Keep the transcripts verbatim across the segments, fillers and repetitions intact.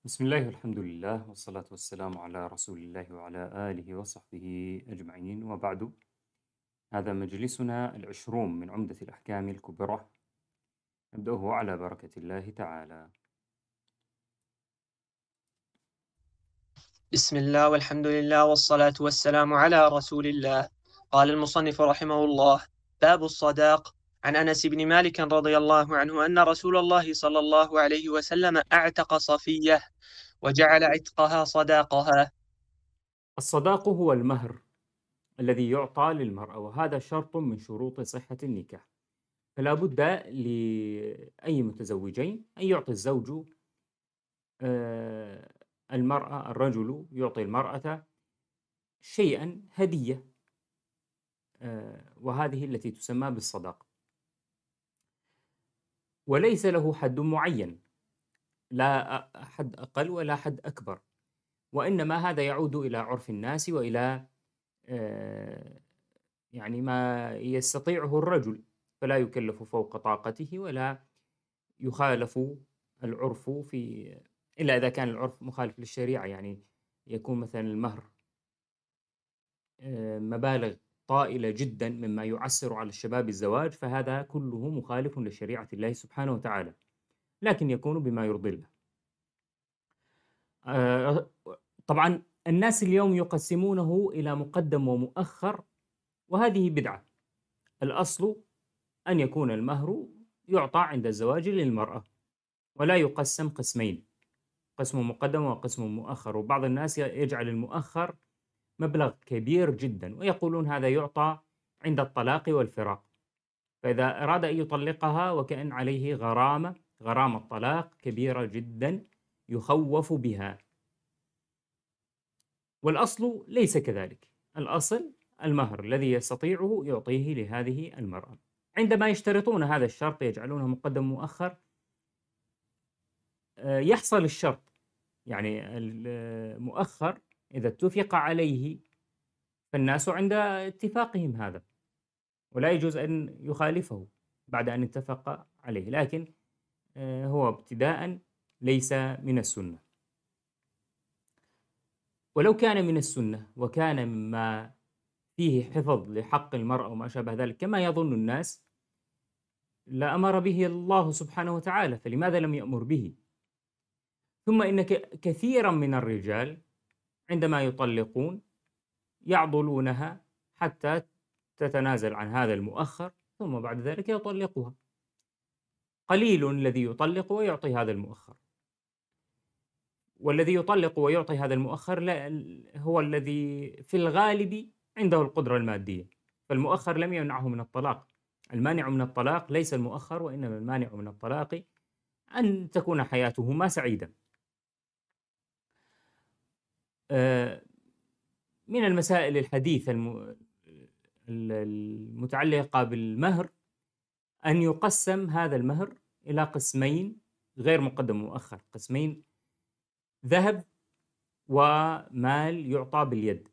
بسم الله والحمد لله والصلاة والسلام على رسول الله وعلى آله وصحبه أجمعين وبعد. هذا مجلسنا العشرون من عمدة الأحكام الكبرى، نبدأه على بركة الله تعالى. بسم الله والحمد لله والصلاة والسلام على رسول الله. قال المصنف رحمه الله: باب الصداق. عن أنس بن مالك رضي الله عنه أن رسول الله صلى الله عليه وسلم أعتق صفية وجعل عتقها صداقها. الصداق هو المهر الذي يعطى للمرأة، وهذا شرط من شروط صحة النكاح، فلا بد لأي متزوجين أن يعطي الزوج آه، المرأة الرجل يعطي المرأة شيئا هدية، آه، وهذه التي تسمى بالصداق، وليس له حد معين، لا أ- حد أقل ولا حد أكبر، وإنما هذا يعود إلى عرف الناس وإلى آه، يعني ما يستطيعه الرجل، فلا يكلف فوق طاقته ولا يخالف العرف في، إلا إذا كان العرف مخالف للشريعة، يعني يكون مثلا المهر آه، مبالغ طائلة جدا مما يعسر على الشباب الزواج، فهذا كله مخالف لشريعة الله سبحانه وتعالى، لكن يكون بما يرضي الله. آه، طبعا الناس اليوم يقسمونه إلى مقدم ومؤخر، وهذه بدعة. الأصل أن يكون المهر يعطى عند الزواج للمرأة، ولا يقسم قسمين، قسم مقدم وقسم مؤخر، وبعض الناس يجعل المؤخر مبلغ كبير جدا ويقولون هذا يعطى عند الطلاق والفراق، فإذا أراد أن يطلقها وكأن عليه غرامة، غرامة الطلاق كبيرة جدا يخوف بها، والأصل ليس كذلك. الأصل المهر الذي يستطيعه يعطيه لهذه المرأة. عندما يشترطون هذا الشرط يجعلونه مقدم مؤخر، آه، يحصل الشرط، يعني المؤخر إذا اتفق عليه فالناس عند اتفاقهم هذا، ولا يجوز أن يخالفه بعد أن اتفق عليه، لكن آه، هو ابتداء ليس من السنة. ولو كان من السنة وكان مما فيه حفظ لحق المرأة وما شابه ذلك كما يظن الناس، لأمر به الله سبحانه وتعالى، فلماذا لم يأمر به؟ ثم إن ك- كثيرا من الرجال عندما يطلقون يعضلونها حتى تتنازل عن هذا المؤخر، ثم بعد ذلك يطلقها. قليل الذي يطلق ويعطي هذا المؤخر، والذي يطلق ويعطي هذا المؤخر لا هو الذي في الغالب عنده القدرة المادية، فالمؤخر لم يمنعه من الطلاق. المانع من الطلاق ليس المؤخر، وإنما المانع من الطلاق أن تكون حياتهما سعيدة. آه، من المسائل الحديثة الم- المتعلقة بالمهر أن يقسم هذا المهر إلى قسمين غير مقدم ومؤخر، قسمين: ذهب ومال يعطى باليد،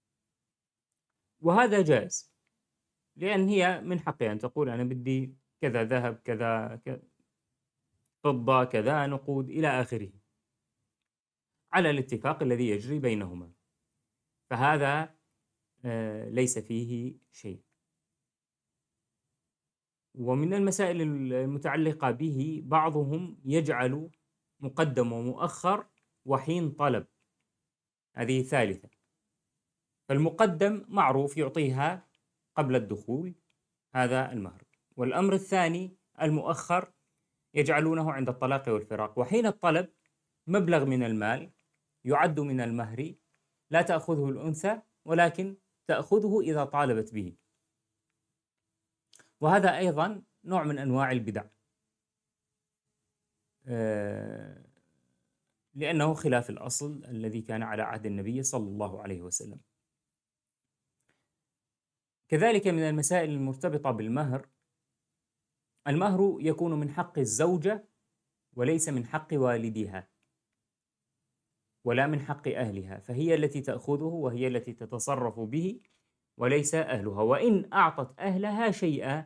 وهذا جائز، لأن هي من حقها أن تقول أنا بدي كذا ذهب، كذا ك- فضة، كذا نقود إلى آخره، على الاتفاق الذي يجري بينهما، فهذا آه، ليس فيه شيء. ومن المسائل المتعلقة به بعضهم يجعل مقدم ومؤخر وحين طلب، هذه ثالثة. فالمقدم معروف يعطيها قبل الدخول، هذا المهر. والأمر الثاني المؤخر يجعلونه عند الطلاق والفراق، وحين الطلب مبلغ من المال يعد من المهر، لا تأخذه الأنثى ولكن تأخذه إذا طالبت به، وهذا أيضا نوع من أنواع البدع، آه، لأنه خلاف الأصل الذي كان على عهد النبي صلى الله عليه وسلم. كذلك من المسائل المرتبطة بالمهر، المهر يكون من حق الزوجة وليس من حق والدها ولا من حق أهلها، فهي التي تأخذه وهي التي تتصرف به وليس أهلها، وإن أعطت أهلها شيئا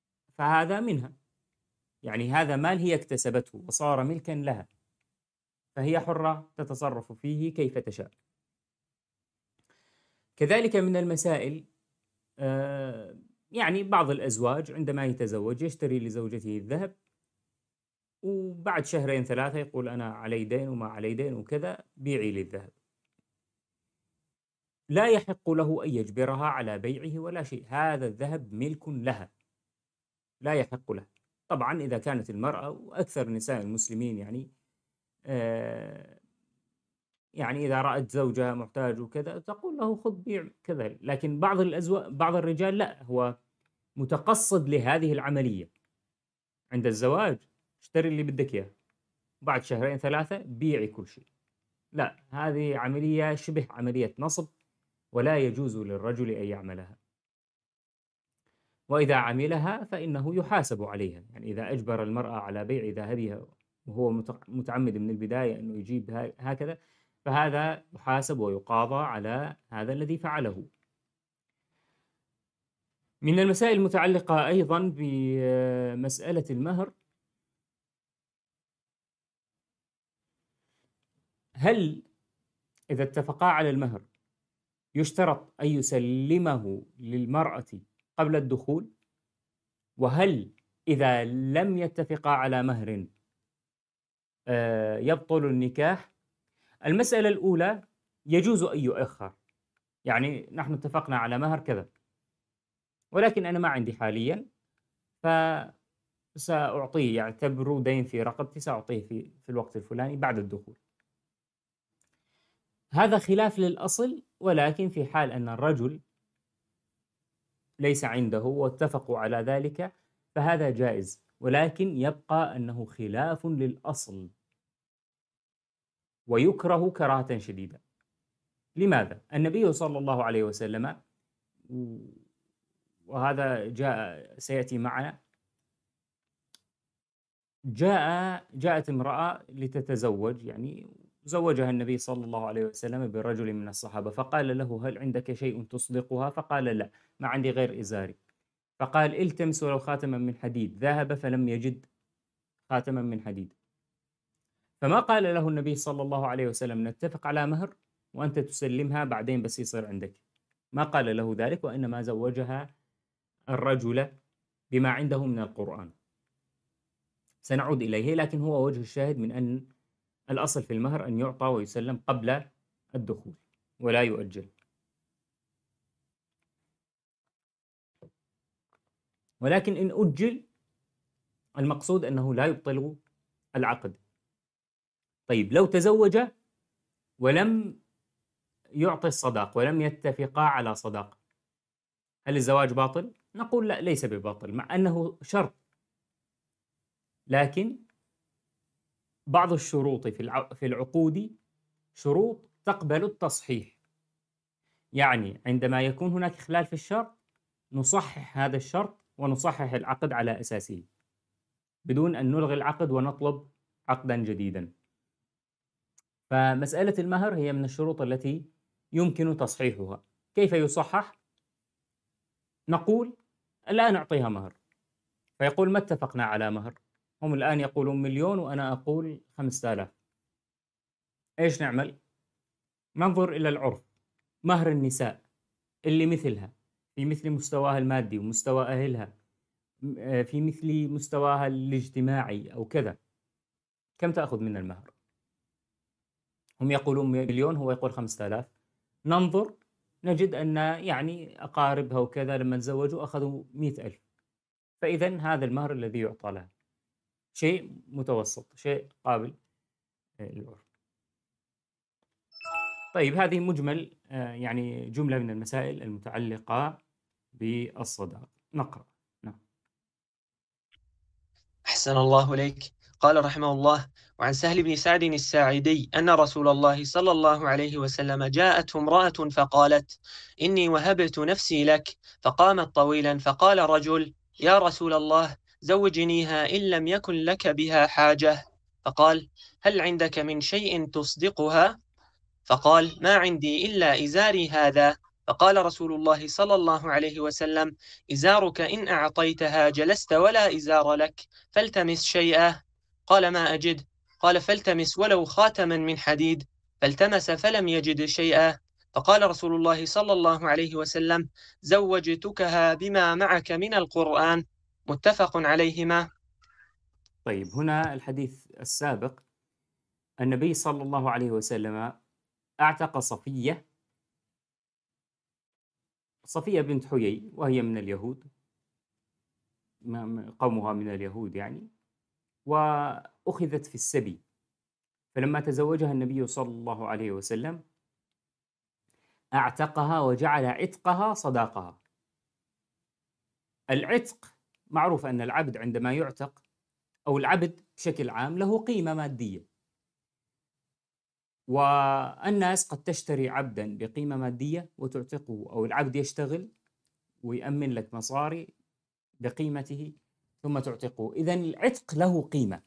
فهذا منها، يعني هذا مال هي اكتسبته وصار ملكا لها، فهي حرة تتصرف فيه كيف تشاء. كذلك من المسائل آه، يعني بعض الأزواج عندما يتزوج يشتري لزوجته الذهب، وبعد شهرين ثلاثة يقول أنا علي دين وما علي دين وكذا، بيعي لي الذهب. لا يحق له أن يجبرها على بيعه ولا شيء، هذا الذهب ملك لها، لا يحق له. طبعا إذا كانت المرأة، وأكثر نساء المسلمين يعني آه يعني إذا رأت زوجها محتاج وكذا تقول له خذ بيع كذا، لكن بعض الأزواج بعض الرجال لا، هو متقصد لهذه العملية. عند الزواج اشتري اللي بدك إياه، بعد شهرين ثلاثة بيعي كل شيء. لا، هذه عملية شبه عملية نصب، ولا يجوز للرجل أن يعملها. وإذا عملها فإنه يحاسب عليها، يعني إذا أجبر المرأة على بيع ذهبها وهو متعمد من البداية أنه يجيب هكذا، فهذا يحاسب ويقاضى على هذا الذي فعله. من المسائل المتعلقة أيضا بمسألة المهر، هل إذا اتفقا على المهر يشترط أن يسلمه للمرأة قبل الدخول؟ وهل إذا لم يتفقا على مهر يبطل النكاح؟ المسألة الأولى يجوز أن يؤخر، يعني نحن اتفقنا على مهر كذا ولكن أنا ما عندي حاليا، فسأعطيه، يعتبر دين في رقبتي، سأعطيه في, في الوقت الفلاني بعد الدخول. هذا خلاف للأصل، ولكن في حال أن الرجل ليس عنده واتفقوا على ذلك فهذا جائز، ولكن يبقى أنه خلاف للأصل ويكره كراهة شديدة. لماذا؟ النبي صلى الله عليه وسلم، وهذا جاء سيأتي معنا، جاء جاءت امرأة لتتزوج، يعني زوجها النبي صلى الله عليه وسلم برجل من الصحابة، فقال له هل عندك شيء تصدقها؟ فقال لا، ما عندي غير إزاري. فقال التمس ولو خاتما من حديد، ذهب فلم يجد خاتما من حديد. فما قال له النبي صلى الله عليه وسلم نتفق على مهر وأنت تسلمها بعدين بس يصير عندك، ما قال له ذلك، وإنما زوجها الرجل بما عنده من القرآن. سنعود إليه، لكن هو وجه الشاهد من أن الأصل في المهر أن يعطى ويسلم قبل الدخول ولا يؤجل. ولكن إن أجل المقصود أنه لا يبطل العقد. طيب لو تزوج ولم يعطي الصداق ولم يتفقا على صداق، هل الزواج باطل؟ نقول لا، ليس بباطل، مع أنه شرط، لكن بعض الشروط في العقود شروط تقبل التصحيح، يعني عندما يكون هناك خلال في الشرط نصحح هذا الشرط ونصحح العقد على أساسه بدون أن نلغي العقد ونطلب عقدا جديدا. فمسألة المهر هي من الشروط التي يمكن تصحيحها. كيف يصحح؟ نقول الآن أعطيها مهر، فيقول ما اتفقنا على مهر، هم الآن يقولون مليون وأنا أقول خمسة آلاف، إيش نعمل؟ ننظر إلى العرف، مهر النساء اللي مثلها في مثل مستواها المادي ومستوى أهلها في مثل مستواها الاجتماعي أو كذا، كم تأخذ من المهر؟ هم يقولون مليون، هو يقول خمسة آلاف. ننظر نجد أن يعني أقاربها وكذا لما تزوجوا أخذوا مئة ألف، فإذا هذا المهر الذي يعطى لها، شيء متوسط، شيء قابل للعرف. طيب هذه مجمل يعني جملة من المسائل المتعلقة بالصداق. نقرأ. نعم. أحسن الله إليك. قال رحمه الله: وعن سهل بن سعد الساعدي أن رسول الله صلى الله عليه وسلم جاءته امرأة فقالت: إني وهبت نفسي لك. فقامت طويلا فقال رجل: يا رسول الله زوجنيها إن لم يكن لك بها حاجة. فقال: هل عندك من شيء تصدقها؟ فقال: ما عندي إلا إزاري هذا. فقال رسول الله صلى الله عليه وسلم: إزارك إن أعطيتها جلست ولا إزار لك، فالتمس شيئا. قال: ما أجد. قال فالتمس ولو خاتما من حديد، فالتمس فلم يجد شيئا، فقال رسول الله صلى الله عليه وسلم: زوجتكها بما معك من القرآن. متفق عليهما. طيب، هنا الحديث السابق النبي صلى الله عليه وسلم أعتق صفية صفية بنت حيي، وهي من اليهود، قومها من اليهود يعني، وأخذت في السبي. فلما تزوجها النبي صلى الله عليه وسلم أعتقها وجعل عتقها صداقها. العتق معروف أن العبد عندما يعتق، أو العبد بشكل عام، له قيمة مادية، والناس قد تشتري عبدا بقيمة مادية وتعتقه، أو العبد يشتغل ويأمن لك مصاري بقيمته ثم تعتقه. إذن العتق له قيمة،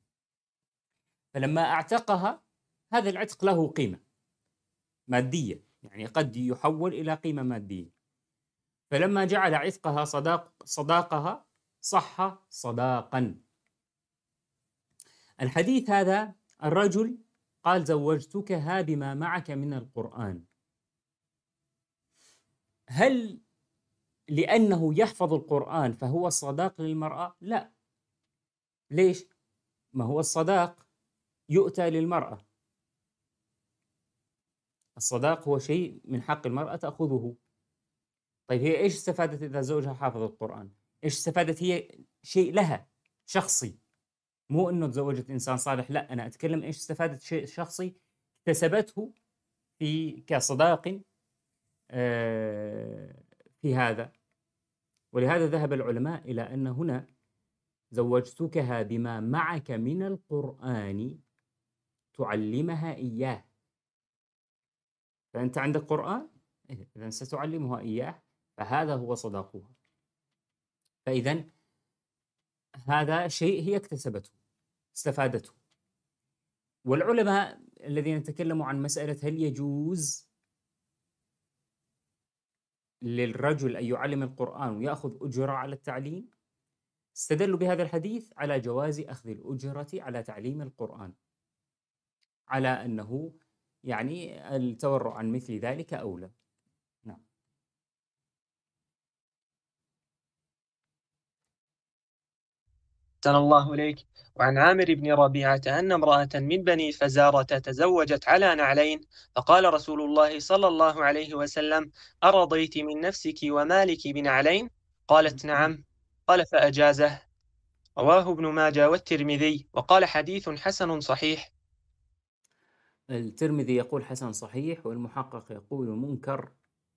فلما أعتقها هذا العتق له قيمة مادية، يعني قد يحول إلى قيمة مادية. فلما جعل عتقها صداق صداقها صح صداقا. الحديث هذا الرجل قال: زوجتكها بما معك من القرآن. هل لأنه يحفظ القرآن فهو صداق للمرأة؟ لا. ليش؟ ما هو الصداق يؤتى للمرأة، الصداق هو شيء من حق المرأة تأخذه. طيب، هي إيش استفادت إذا زوجها حافظ القرآن؟ إيش استفادت هي؟ شيء لها شخصي، مو إنه تزوجت إنسان صالح، لا، أنا أتكلم إيش استفادت، شيء شخصي اكتسبته في كصداق في هذا. ولهذا ذهب العلماء إلى أن هنا زوجتكها بما معك من القرآن تعلمها إياه. فأنت عندك قرآن، إذن ستعلمها إياه، فهذا هو صداقها. فإذن هذا شيء هي اكتسبته، استفادته. والعلماء الذين تكلموا عن مسألة هل يجوز للرجل أن يعلم القرآن ويأخذ أجرة على التعليم، استدلوا بهذا الحديث على جواز أخذ الأجرة على تعليم القرآن، على أنه يعني التورع عن مثل ذلك أولى. نعم. أحسن الله إليك. وعن عامر بن ربيعة أن امرأة من بني فزارة تزوجت على نعلين، فقال رسول الله صلى الله عليه وسلم: أرضيت من نفسك ومالك بنعلين؟ قالت: نعم. قال: فأجازه. رواه ابن ماجه والترمذي، وقال: حديث حسن صحيح. الترمذي يقول حسن صحيح، والمحقق يقول منكر.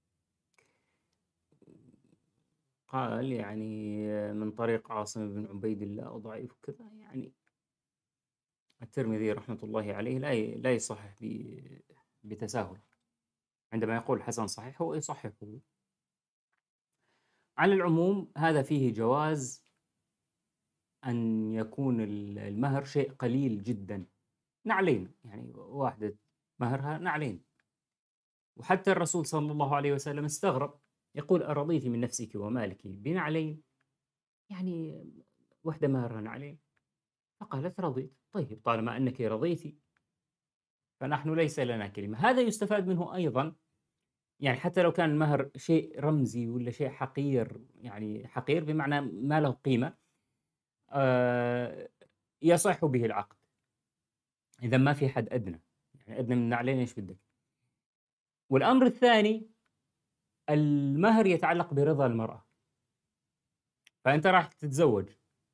قال يعني من طريق عاصم بن عبيد الله وضعيف كذا. يعني الترمذي رحمة الله عليه لا لا يصحح بتساهل، عندما يقول حسن صحيح هو يصححه. على العموم هذا فيه جواز أن يكون المهر شيء قليل جدا، نعلين، يعني واحدة مهرها نعلين. وحتى الرسول صلى الله عليه وسلم استغرب، يقول: أرضيت من نفسك ومالك بنعلين؟ يعني وحدة مهرها نعلين. فقالت: رضيت. طيب، طالما أنك رضيتي فنحن ليس لنا كلمة. هذا يستفاد منه أيضا، يعني حتى لو كان المهر شيء رمزي ولا شيء حقير، يعني حقير بمعنى ما له قيمة، آه يصح به العقد إذا ما في حد أدنى، يعني أدنى من نعلين إيش بدك. والأمر الثاني، المهر يتعلق برضا المرأة. فأنت راح تتزوج،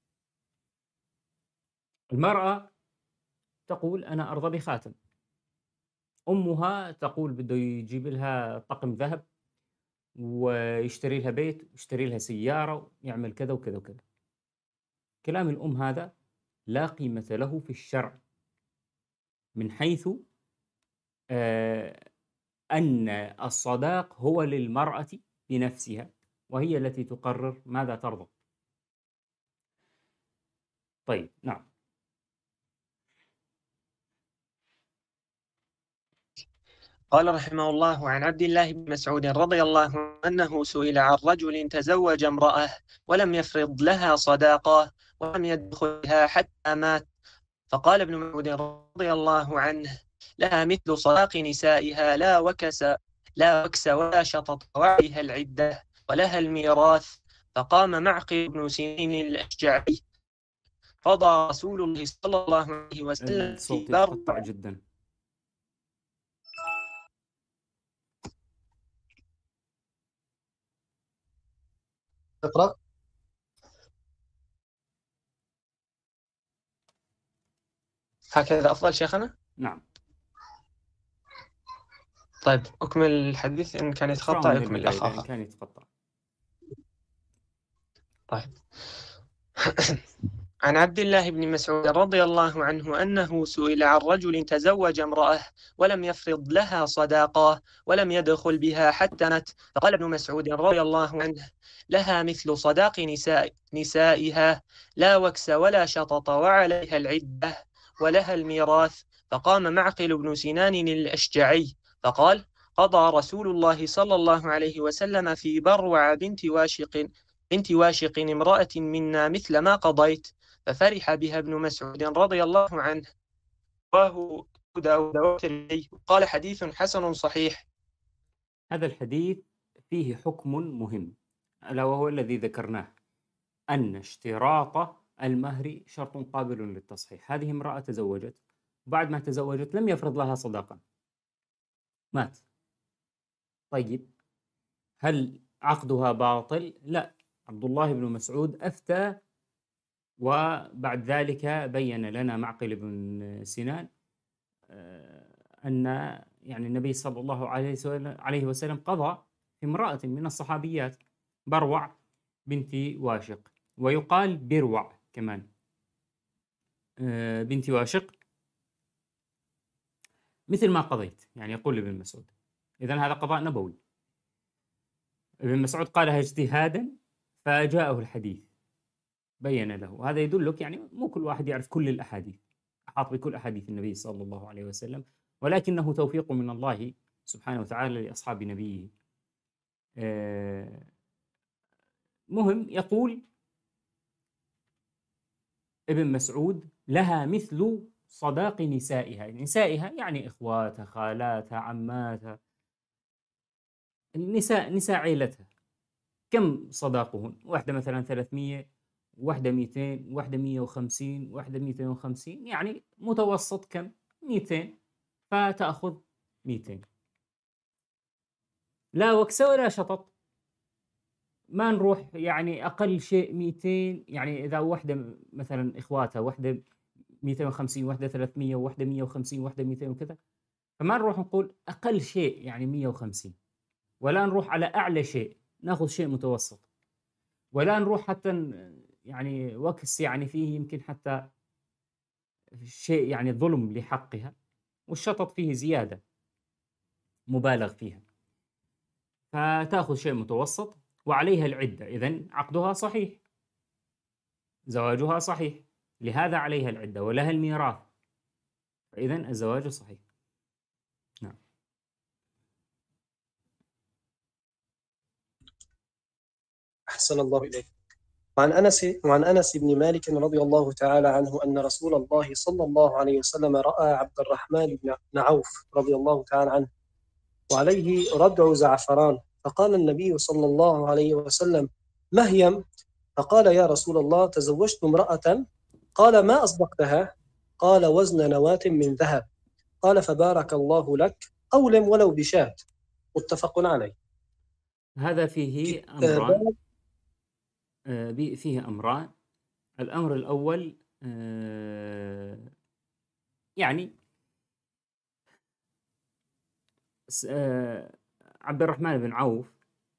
المرأة تقول: أنا أرضى بخاتم. أمها تقول بده يجيب لها طقم ذهب ويشتري لها بيت ويشتري لها سيارة ويعمل كذا وكذا وكذا. كلام الأم هذا لا قيمة له في الشرع، من حيث آه أن الصداق هو للمرأة بنفسها، وهي التي تقرر ماذا ترضى. طيب، نعم. قال رحمه الله: عن عبد الله بن مسعود رضي الله عنه أنه سئل عن رجل تزوج امرأة ولم يفرض لها صداقة ولم يدخلها حتى مات، فقال ابن مسعود رضي الله عنه: لها مثل صداق نسائها لا وكس لا وكس ولا شطط، وعليها العدة ولها الميراث. فقام معقل بن سنين الأشجعي: قضى رسول الله صلى الله عليه وسلم في الصوت بر. يتقطع جدا. اقرأ. هكذا أفضل شيخنا؟ نعم. طيب أكمل الحديث، إن كان اقرأه يتقطع من يكمل البداية الأخ إذا آخر. كان يتقطع. طيب. عن عبد الله بن مسعود رضي الله عنه أنه سئل عن رجل تزوج امرأة ولم يفرض لها صداقة ولم يدخل بها حتى مات، فقال ابن مسعود رضي الله عنه: لها مثل صداق نساء نسائها لا وكس ولا شطط، وعليها العدة ولها الميراث. فقام معقل بن سنان الأشجعي فقال: قضى رسول الله صلى الله عليه وسلم في بروع بنت واشق بنت واشق امرأة منا مثل ما قضيت. ففرح بها ابن مسعود رضي الله عنه. رواه أبو داود والترمذي قال: حديث حسن صحيح. هذا الحديث فيه حكم مهم، ألا وهو الذي ذكرناه، أن اشتراط المهر شرط قابل للتصحيح. هذه امرأة تزوجت، بعد ما تزوجت لم يفرض لها صداقة، مات. طيب، هل عقدها باطل؟ لا. عبد الله بن مسعود أفتى، وبعد ذلك بين لنا معقل بن سنان آه، أن يعني النبي صلى الله عليه وسلم عليه وسلم قضى في امرأة من الصحابيات، بروع بنت واشق، ويقال بروع كمان، آه، بنت واشق، مثل ما قضيت، يعني يقول ابن مسعود. إذن هذا قضاء نبوي. ابن مسعود قالها اجتهادا، فجاءه الحديث بين له. هذا يدلك يعني مو كل واحد يعرف كل الأحاديث، أحاط بكل أحاديث النبي صلى الله عليه وسلم، ولكنه توفيق من الله سبحانه وتعالى لأصحاب نبيه. آه، مهم، يقول ابن مسعود: لها مثل صداق نسائها. نسائها يعني إخواتها، خالاتها، عماتها، النساء، نساء عيلتها. كم صداقهن؟ واحدة مثلا ثلاثمية، واحدة مئتين، واحدة مئة وخمسين، واحدة مئتين وخمسين، يعني متوسط كم؟ مئتين، فتأخذ مئتين. لا وكس ولا شطط، ما نروح يعني أقل شيء مئتين. يعني إذا واحدة مثلا إخواتها، واحدة مئتين وخمسين، واحدة ثلاثمية، واحدة مئة وخمسين، واحدة مئتين وكذا، فما نروح نقول أقل شيء يعني مئة وخمسين، ولا نروح على أعلى شيء ناخذ شيء متوسط، ولا نروح حتى ن- يعني وكس يعني فيه يمكن حتى شيء يعني ظلم لحقها، والشطط فيه زيادة مبالغ فيها، فتأخذ شيء متوسط. وعليها العدة، إذن عقدها صحيح، زواجها صحيح، لهذا عليها العدة ولها الميراث، فإذن الزواج صحيح. نعم. أحسن الله إليك. وعن أنس وعن أنس بن مالك رضي الله تعالى عنه أن رسول الله صلى الله عليه وسلم رأى عبد الرحمن بن عوف رضي الله تعالى عنه وعليه ردع زعفران، فقال النبي صلى الله عليه وسلم: مهيم. فقال: يا رسول الله، تزوجت امرأة. قال: ما أصدقتها؟ قال: وزن نواة من ذهب. قال: فبارك الله لك، أولم ولو بشاة. متفق عليه. هذا فيه أمران، آه، بي- فيه أمران. الأمر الأول، آه، يعني س- آه، عبد الرحمن بن عوف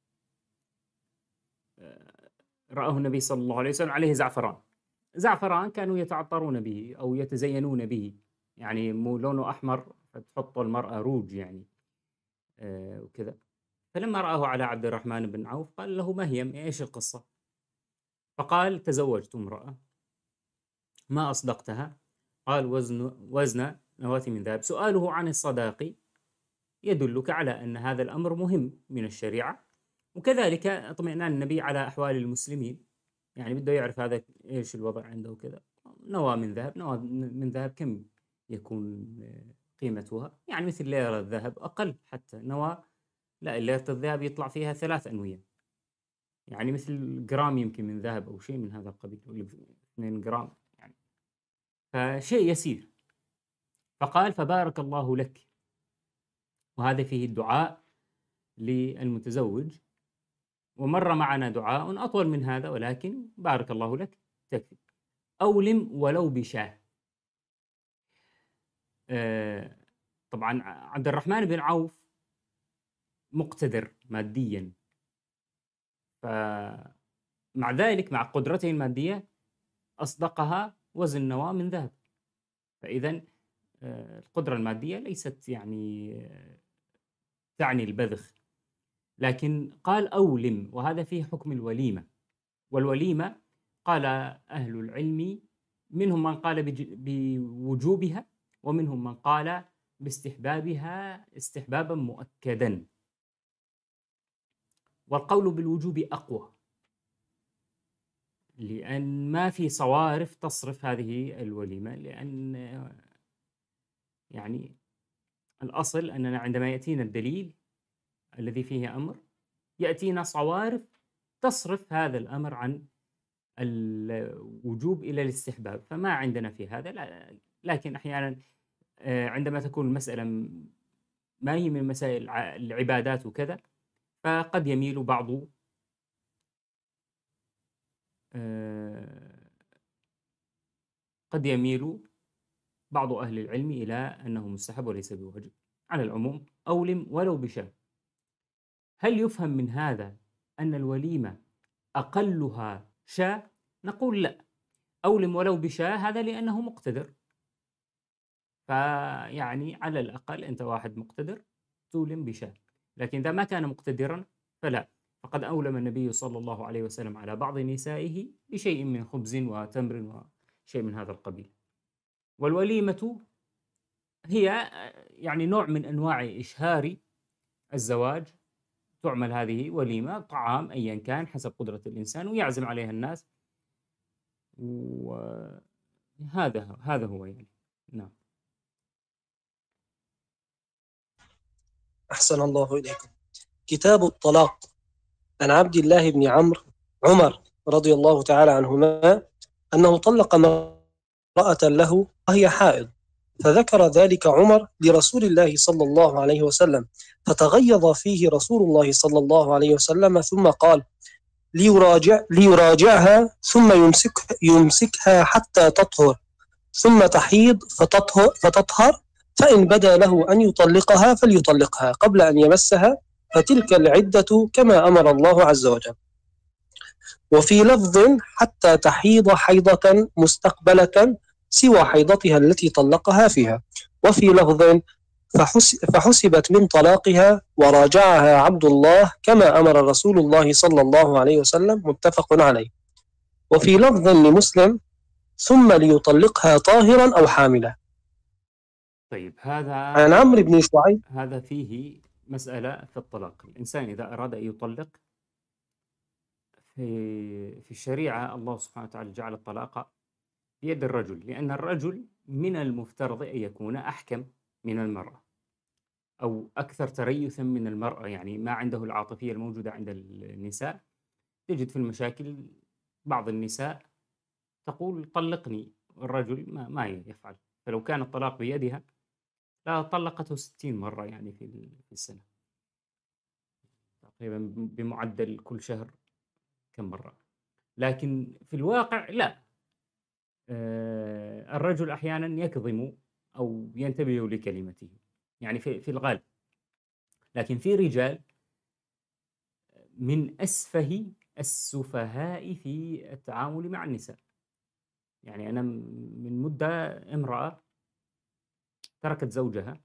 آه، رآه النبي صلى الله عليه وسلم عليه زعفران. زعفران كانوا يتعطرون به أو يتزينون به، يعني مو لونه أحمر فتحط المرأة روج يعني، آه، وكذا. فلما رآه على عبد الرحمن بن عوف قال له: مهيم، إيش القصة؟ فقال: تزوجت امرأة، ما أصدقتها؟ قال: وزن وزن نواة من ذهب. سؤاله عن الصداق يدلك على أن هذا الأمر مهم من الشريعة، وكذلك اطمئنان النبي على أحوال المسلمين، يعني بده يعرف هذا إيش الوضع عنده وكذا. نواة من ذهب. نواة من ذهب كم يكون قيمتها؟ يعني مثل ليرة الذهب أقل حتى. نواة لا، ليرة الذهب يطلع فيها ثلاث أنوية، يعني مثل جرام يمكن من ذهب أو شيء من هذا القبيل، ولا اثنين جرام يعني، فشيء يسير. فقال فبارك الله لك، وهذا فيه الدعاء للمتزوج. ومر معنا دعاء أطول من هذا، ولكن بارك الله لك تكفي. أولم ولو بشاه. آه طبعا عبد الرحمن بن عوف مقتدر ماديا، فمع ذلك مع قدرته المادية أصدقها وزن نواة من ذهب. فإذا آه القدرة المادية ليست يعني آه تعني البذخ. لكن قال أولم، وهذا فيه حكم الوليمة. والوليمة قال أهل العلم منهم من قال بوجوبها، ومنهم من قال باستحبابها استحبابا مؤكدا. والقول بالوجوب أقوى، لأن ما في صوارف تصرف هذه الوليمة. لأن يعني الأصل أننا عندما يأتينا الدليل الذي فيه أمر، يأتينا صوارف تصرف هذا الأمر عن الوجوب إلى الاستحباب. فما عندنا في هذا. لا، لكن أحيانا عندما تكون المسألة ما هي من مسائل العبادات وكذا، فقد يميل بعض قد يميل بعض أهل العلم إلى أنه مستحب وليس بواجب. على العموم أولم ولو بشاه. هل يفهم من هذا أن الوليمة أقلها شاة؟ نقول لا، أولم ولو بشاة هذا لأنه مقتدر. فيعني على الأقل أنت واحد مقتدر تولم بشاة. لكن إذا ما كان مقتدرا فلا. فقد أولم النبي صلى الله عليه وسلم على بعض نسائه بشيء من خبز وتمر وشيء من هذا القبيل. والوليمة هي يعني نوع من أنواع إشهار الزواج. تعمل هذه وليمة طعام أيا كان حسب قدرة الإنسان، ويعزم عليها الناس، وهذا هذا هو يعني. نعم. أحسن الله إليكم. كتاب الطلاق. عن عبد الله بن عمرو عمر رضي الله تعالى عنهما أنه طلق امرأة له وهي حائض، فذكر ذلك عمر لرسول الله صلى الله عليه وسلم، فتغيظ فيه رسول الله صلى الله عليه وسلم، ثم قال ليراجع ليراجعها ثم يمسك يمسكها حتى تطهر، ثم تحيض فتطهر, فتطهر فإن بدا له أن يطلقها فليطلقها قبل أن يمسها، فتلك العدة كما أمر الله عز وجل. وفي لفظ حتى تحيض حيضة مستقبلة سوى حيضتها التي طلقها فيها. وفي لفظ فحسبت من طلاقها وراجعها عبد الله كما أمر رسول الله صلى الله عليه وسلم، متفق عليه. وفي لفظ لمسلم ثم ليطلقها طاهرا أو حاملا. طيب هذا عن عمرو بن شعيب. هذا فيه مسألة في الطلاق. الإنسان إذا أراد أن يطلق، في في الشريعة الله سبحانه وتعالى جعل الطلاق بيد الرجل، لأن الرجل من المفترض أن يكون أحكم من المرأة أو أكثر تريثا من المرأة. يعني ما عنده العاطفية الموجودة عند النساء. تجد في المشاكل بعض النساء تقول طلقني، الرجل ما, ما يفعل. فلو كان الطلاق بيدها لا طلقته ستين مرة يعني في السنة تقريبا، بمعدل كل شهر كم مرة. لكن في الواقع لا، آه الرجل أحيانا يكظم أو ينتبه لكلمته يعني في, في الغالب. لكن في رجال من أسفه السفهاء في التعامل مع النساء. يعني أنا من مدة امرأة تركت زوجها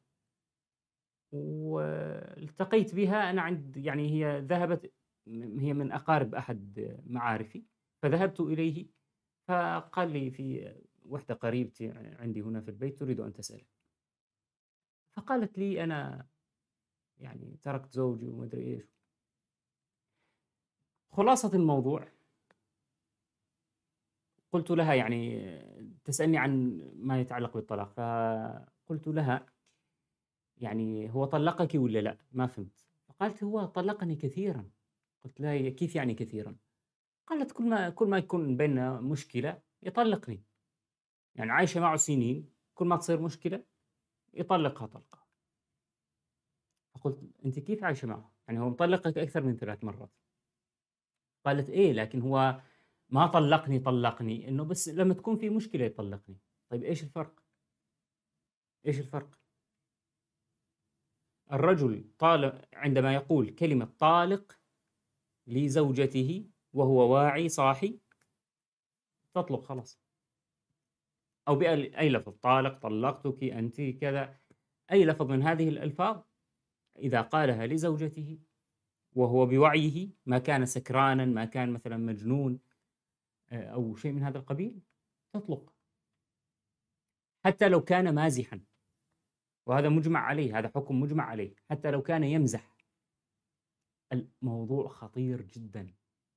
والتقيت بها أنا عند، يعني هي ذهبت، هي من أقارب أحد معارفي، فذهبت إليه فقال لي في وحدة قريبتي عندي هنا في البيت تريد أن تسأل. فقالت لي أنا يعني تركت زوجي وما أدري إيش. خلاصة الموضوع قلت لها يعني تسألني عن ما يتعلق بالطلاق، فقلت لها يعني هو طلقك ولا لا؟ ما فهمت. فقالت هو طلقني كثيرا. قلت لها كيف يعني كثيرا؟ قالت كل ما كل ما يكون بيننا مشكلة يطلقني، يعني عايشة معه سنين، كل ما تصير مشكلة يطلقها طلقة. فقلت أنت كيف عايشة معه؟ يعني هو مطلقك أكثر من ثلاث مرات. قالت إيه لكن هو ما طلقني طلقني إنه بس لما تكون في مشكلة يطلقني. طيب إيش الفرق؟ إيش الفرق؟ الرجل طالق عندما يقول كلمة طالق لزوجته وهو واعي صاحي تطلق خلاص، أو بأي لفظ، طالق، طلقتك، أنت كذا، أي لفظ من هذه الألفاظ إذا قالها لزوجته وهو بوعيه، ما كان سكرانا، ما كان مثلا مجنون أو شيء من هذا القبيل، تطلق حتى لو كان مازحا، وهذا مجمع عليه، هذا حكم مجمع عليه، حتى لو كان يمزح. الموضوع خطير جدا،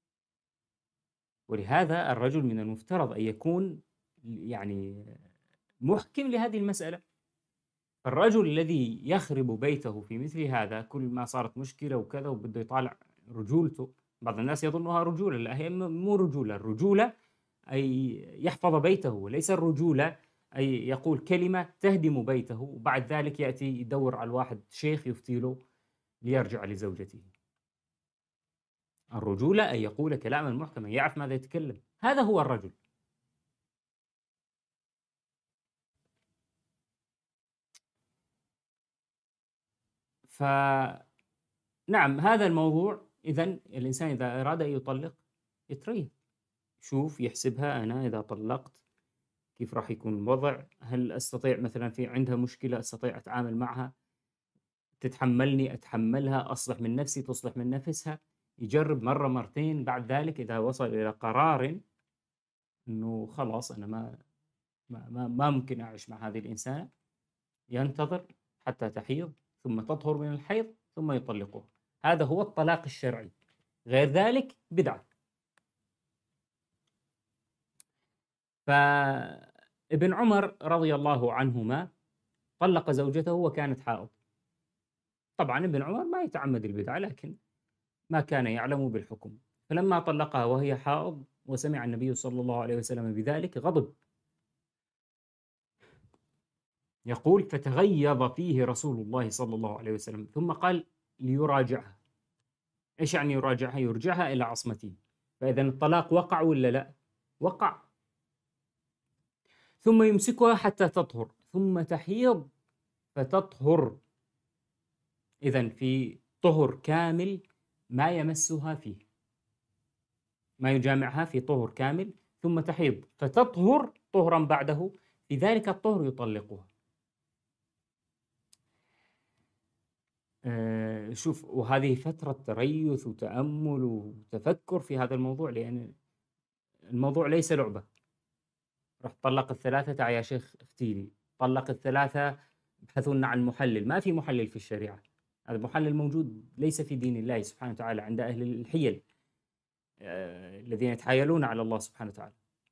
ولهذا الرجل من المفترض أن يكون يعني محكم لهذه المسألة. الرجل الذي يخرب بيته في مثل هذا، كل ما صارت مشكلة وكذا وبده يطالع رجولته، بعض الناس يظنها رجولة، لا هي مو رجولة. الرجولة أي يحفظ بيته، وليس الرجولة أي يقول كلمة تهدم بيته وبعد ذلك يأتي يدور على الواحد شيخ يفتي له ليرجع لزوجته. الرجولة أن يقول كلاما محكما، يعرف ماذا يتكلم، هذا هو الرجل. فنعم هذا الموضوع، إذن الإنسان إذا أراد أن يطلق يتريث، شوف يحسبها، أنا إذا طلقت كيف راح يكون الوضع، هل أستطيع مثلا في عندها مشكلة أستطيع أتعامل معها، تتحملني أتحملها، أصلح من نفسي تصلح من نفسها. يجرب مرة مرتين، بعد ذلك إذا وصل إلى قرار أنه خلاص أنا ما ما ما, ما ممكن أعيش مع هذه الإنسانة، ينتظر حتى تحيض ثم تطهر من الحيض ثم يطلقها. هذا هو الطلاق الشرعي، غير ذلك بدعة. فابن عمر رضي الله عنهما طلق زوجته وكانت حائض. طبعا ابن عمر ما يتعمد البدعة، لكن ما كان يعلم بالحكم، فلما طلقها وهي حائض وسمع النبي صلى الله عليه وسلم بذلك غضب. يقول فتغيظ فيه رسول الله صلى الله عليه وسلم ثم قال ليراجعها. إيش يعني يراجعها؟ يرجعها إلى عصمته. فإذا الطلاق وقع ولا لا؟ وقع. ثم يمسكها حتى تطهر ثم تحيض فتطهر. إذن في طهر كامل ما يمسها فيه، ما يجامعها في طهر كامل، ثم تحيض فتطهر طهرا بعده، في ذلك الطهر يطلقها. آه شوف، وهذه فترة تريث وتأمل وتفكر في هذا الموضوع، لأن الموضوع ليس لعبة. رح طلق الثلاثة، تعال يا شيخ افتيلي، طلق الثلاثة، ابحثوا عن محلل. ما في محلل في الشريعة، هذا المحلل موجود ليس في دين الله سبحانه وتعالى، عند أهل الحيل آه الذين يتحايلون على الله سبحانه وتعالى.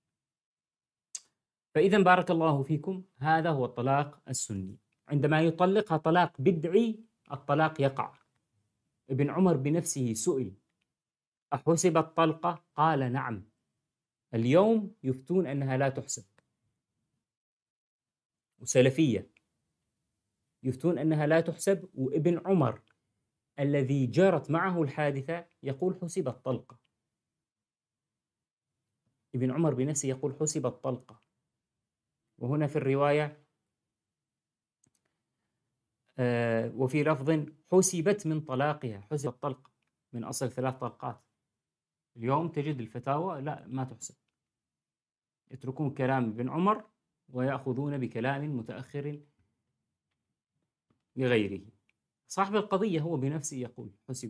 فإذا بارك الله فيكم، هذا هو الطلاق السني. عندما يطلقها طلاق بدعي الطلاق يقع. ابن عمر بنفسه سئل أحسب الطلقة؟ قال نعم. اليوم يفتون أنها لا تحسب، وسلفية يفتون أنها لا تحسب، وابن عمر الذي جرت معه الحادثة يقول حسب الطلقة. ابن عمر بنفسه يقول حسب الطلقة. وهنا في الرواية آه وفي لفظ حسبت من طلاقها، حسب الطلقة من أصل ثلاث طلقات. اليوم تجد الفتاوى لا ما تحسب، يتركون كلام ابن عمر ويأخذون بكلام متأخر لغيره. صاحب القضية هو بنفسه يقول حسب.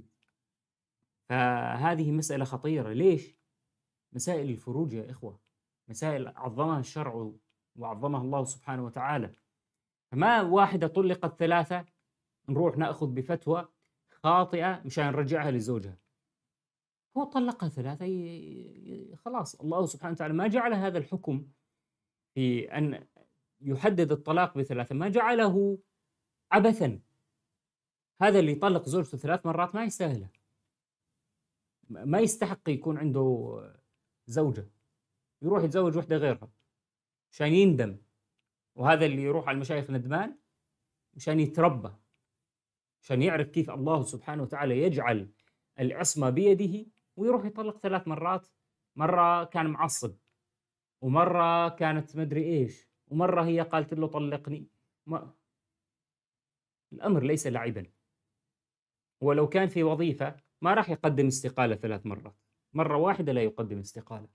فهذه مسألة خطيرة. ليش؟ مسائل الفروج يا إخوة مسائل عظمها الشرع وعظمها الله سبحانه وتعالى. فما واحدة طلقت ثلاثة نروح نأخذ بفتوى خاطئة مشان نرجعها لزوجها. هو طلقها ثلاثة، خلاص الله سبحانه وتعالى ما جعل هذا الحكم في أن يحدد الطلاق بثلاثة، ما جعله عبثا. هذا اللي يطلق زوجته ثلاث مرات ما يستاهلها، ما يستحق يكون عنده زوجة، يروح يتزوج وحدة غيرها عشان يندم. وهذا اللي يروح على المشايخ ندمان عشان يتربى، عشان يعرف كيف الله سبحانه وتعالى يجعل العصمة بيده، ويروح يطلق ثلاث مرات. مرة كان معصب، ومرة كانت مدري إيش، ومرة هي قالت له طلقني. ما... الأمر ليس لعبا. ولو كان في وظيفة ما راح يقدم استقالة ثلاث مرات، مرة واحدة لا يقدم استقالة.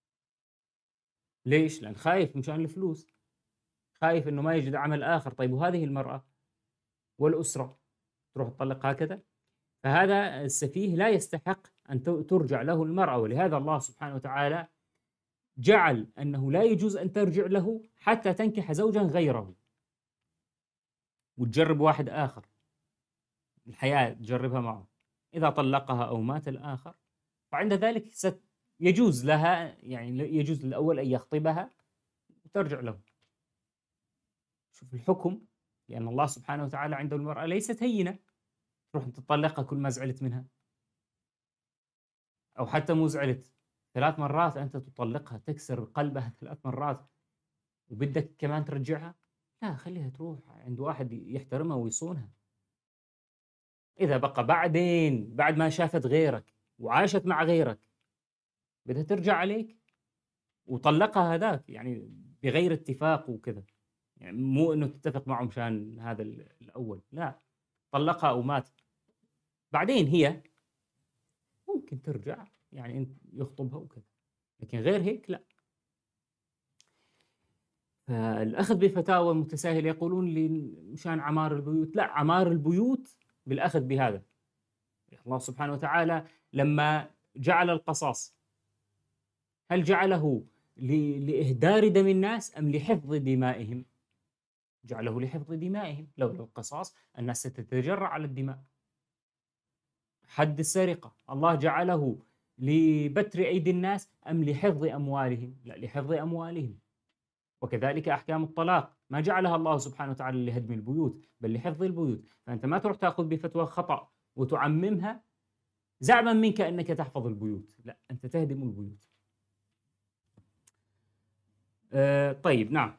ليش؟ لأن خايف مشان الفلوس، خايف إنه ما يجد عمل آخر. طيب وهذه المرأة والأسرة تروح تطلق هكذا؟ فهذا السفيه لا يستحق أن ترجع له المرأة. ولهذا الله سبحانه وتعالى جعل أنه لا يجوز أن ترجع له حتى تنكح زوجا غيره وتجرب واحد آخر، الحياة تجربها معه. إذا طلقها أو مات الآخر فعند ذلك ست يجوز لها، يعني يجوز للأول أن يخطبها وترجع له. شوف الحكم، لأن الله سبحانه وتعالى عنده المرأة ليست هينة تروح تطلقها كل ما زعلت منها، أو حتى مو زعلت ثلاث مرات أنت تطلقها تكسر قلبها ثلاث مرات وبدك كمان ترجعها؟ لا، خليها تروح عند واحد يحترمها ويصونها. إذا بقى بعدين بعد ما شافت غيرك وعاشت مع غيرك بدها ترجع عليك وطلقها هذاك، يعني بغير اتفاق وكذا، يعني مو إنه تتفق معه مشان هذا الأول، لا، طلقها أو مات بعدين هي ممكن ترجع، يعني أنت يخطبها وكذا، لكن غير هيك لا. فالأخذ بفتاوى المتساهل يقولون لي مشان عمار البيوت، لا، عمار البيوت بالأخذ بهذا. الله سبحانه وتعالى لما جعل القصاص هل جعله لإهدار دم الناس أم لحفظ دمائهم؟ جعله لحفظ دمائهم. لولا القصاص الناس ستتجرع على الدماء. حد السرقة الله جعله لبتر أيدي الناس أم لحفظ أموالهم؟ لا، لحفظ أموالهم. وكذلك أحكام الطلاق ما جعلها الله سبحانه وتعالى لهدم البيوت بل لحفظ البيوت. فأنت ما تروح تأخذ بفتوى خطأ وتعممها زعما منك أنك تحفظ البيوت، لا، أنت تهدم البيوت. أه طيب، نعم.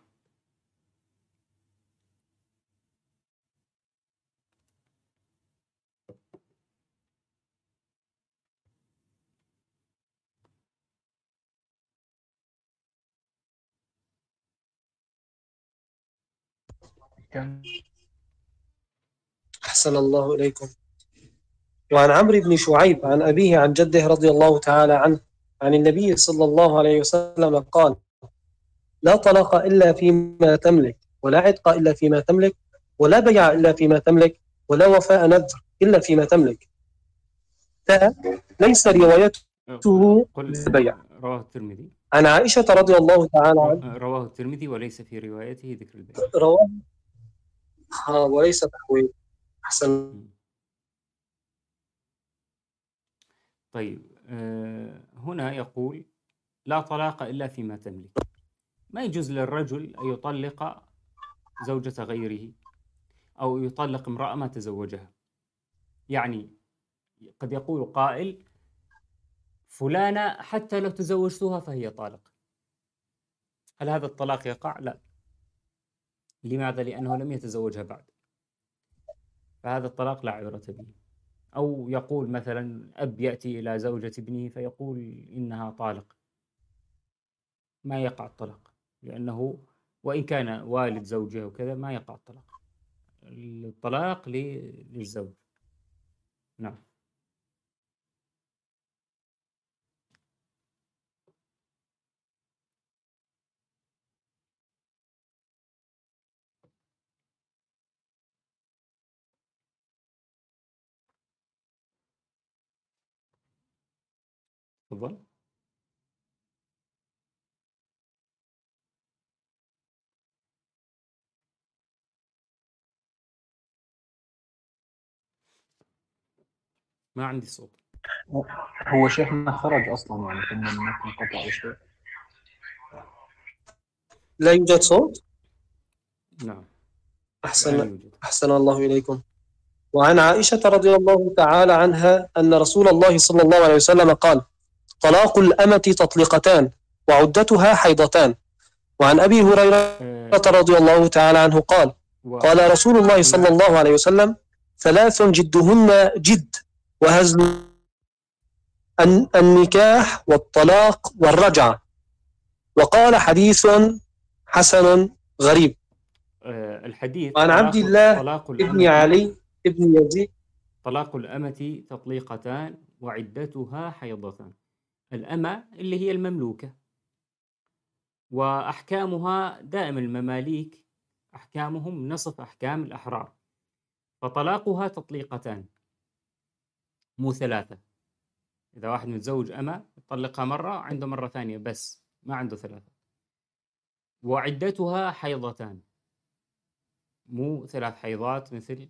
أحسن الله إليكم. وعن عمرو بن شعيب عن أبيه عن جده رضي الله تعالى عنه عن النبي صلى الله عليه وسلم قال: لا طلاق إلا فيما تملك، ولا عتق إلا فيما تملك، ولا بيع إلا فيما تملك، ولا وفاء نذر إلا فيما تملك. ليس روايته البيع. رواه الترمذي. عن عائشة رضي الله تعالى عنها رواه الترمذي وليس في روايته ذكر البيع. رواه ها وليس تحويل. أحسن. طيب، آه هنا يقول لا طلاق إلا فيما تملك. ما يجوز للرجل أن يطلق زوجة غيره أو يطلق امرأة ما تزوجها. يعني قد يقول قائل: فلانة حتى لو تزوجتها فهي طالق. هل هذا الطلاق يقع؟ لا. لماذا؟ لأنه لم يتزوجها بعد، فهذا الطلاق لا عبرة به. أو يقول مثلا أب يأتي إلى زوجة ابنه فيقول إنها طالق، ما يقع الطلاق، لأنه وإن كان والد زوجها وكذا ما يقع الطلاق. الطلاق للزوج. نعم. تفضل. ما عندي صوت. هو شيخنا خرج اصلا، يعني كنا نقطع شيء. لا يوجد صوت؟ نعم. أحسن الآن يوجد. أحسن الله إليكم. وعن عائشة رضي الله تعالى عنها أن رسول الله صلى الله عليه وسلم قال: طلاق الأمة تطليقتان وعدتها حيضتان. وعن أبي هريرة آه، رضي الله تعالى عنه قال: و- قال رسول الله صلى هنا الله عليه وسلم: ثلاث جدهن جد وهزل الن- النكاح والطلاق والرجعة. وقال: حديث حسن غريب. آه، الحديث وعن عبد طلاق الله طلاق ابن الأمة علي ابن يزيد طلاق الأمة تطليقتان وعدتها حيضتان. الأمة اللي هي المملوكة، وأحكامها دائما المماليك أحكامهم نصف أحكام الأحرار، فطلاقها تطليقتان مو ثلاثة. إذا واحد متزوج أمة يطلقها مرة، عنده مرة ثانية بس، ما عنده ثلاثة. وعدتها حيضتان، مو ثلاث حيضات مثل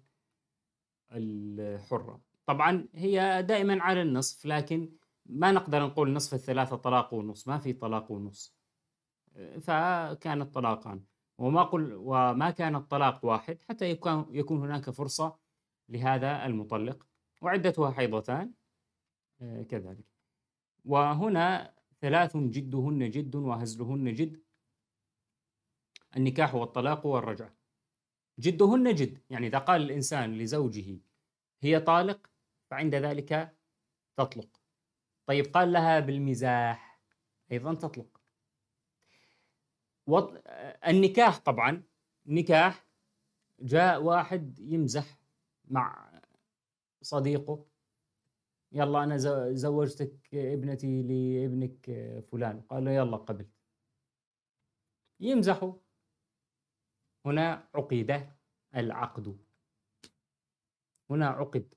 الحرة. طبعا هي دائما على النصف، لكن ما نقدر نقول نصف الثلاثة طلاق ونص، ما في طلاق ونص، فكان الطلاقان. وما قل وما كان الطلاق واحد حتى يكون يكون هناك فرصة لهذا المطلق. وعدتها حيضتان آه، كذلك. وهنا ثلاث جدهن جد وهزلهن جد: النكاح والطلاق والرجعة. جدهن جد يعني إذا قال الإنسان لزوجه هي طالق، فعند ذلك تطلق. طيب قال لها بالمزاح، أيضا تطلق. وط... النكاح طبعا نكاح، جاء واحد يمزح مع صديقه: يلا أنا ز- زوجتك ابنتي لابنك فلان، قال له يلا قبلت. يمزحوا، هنا عقد العقد، هنا عقد.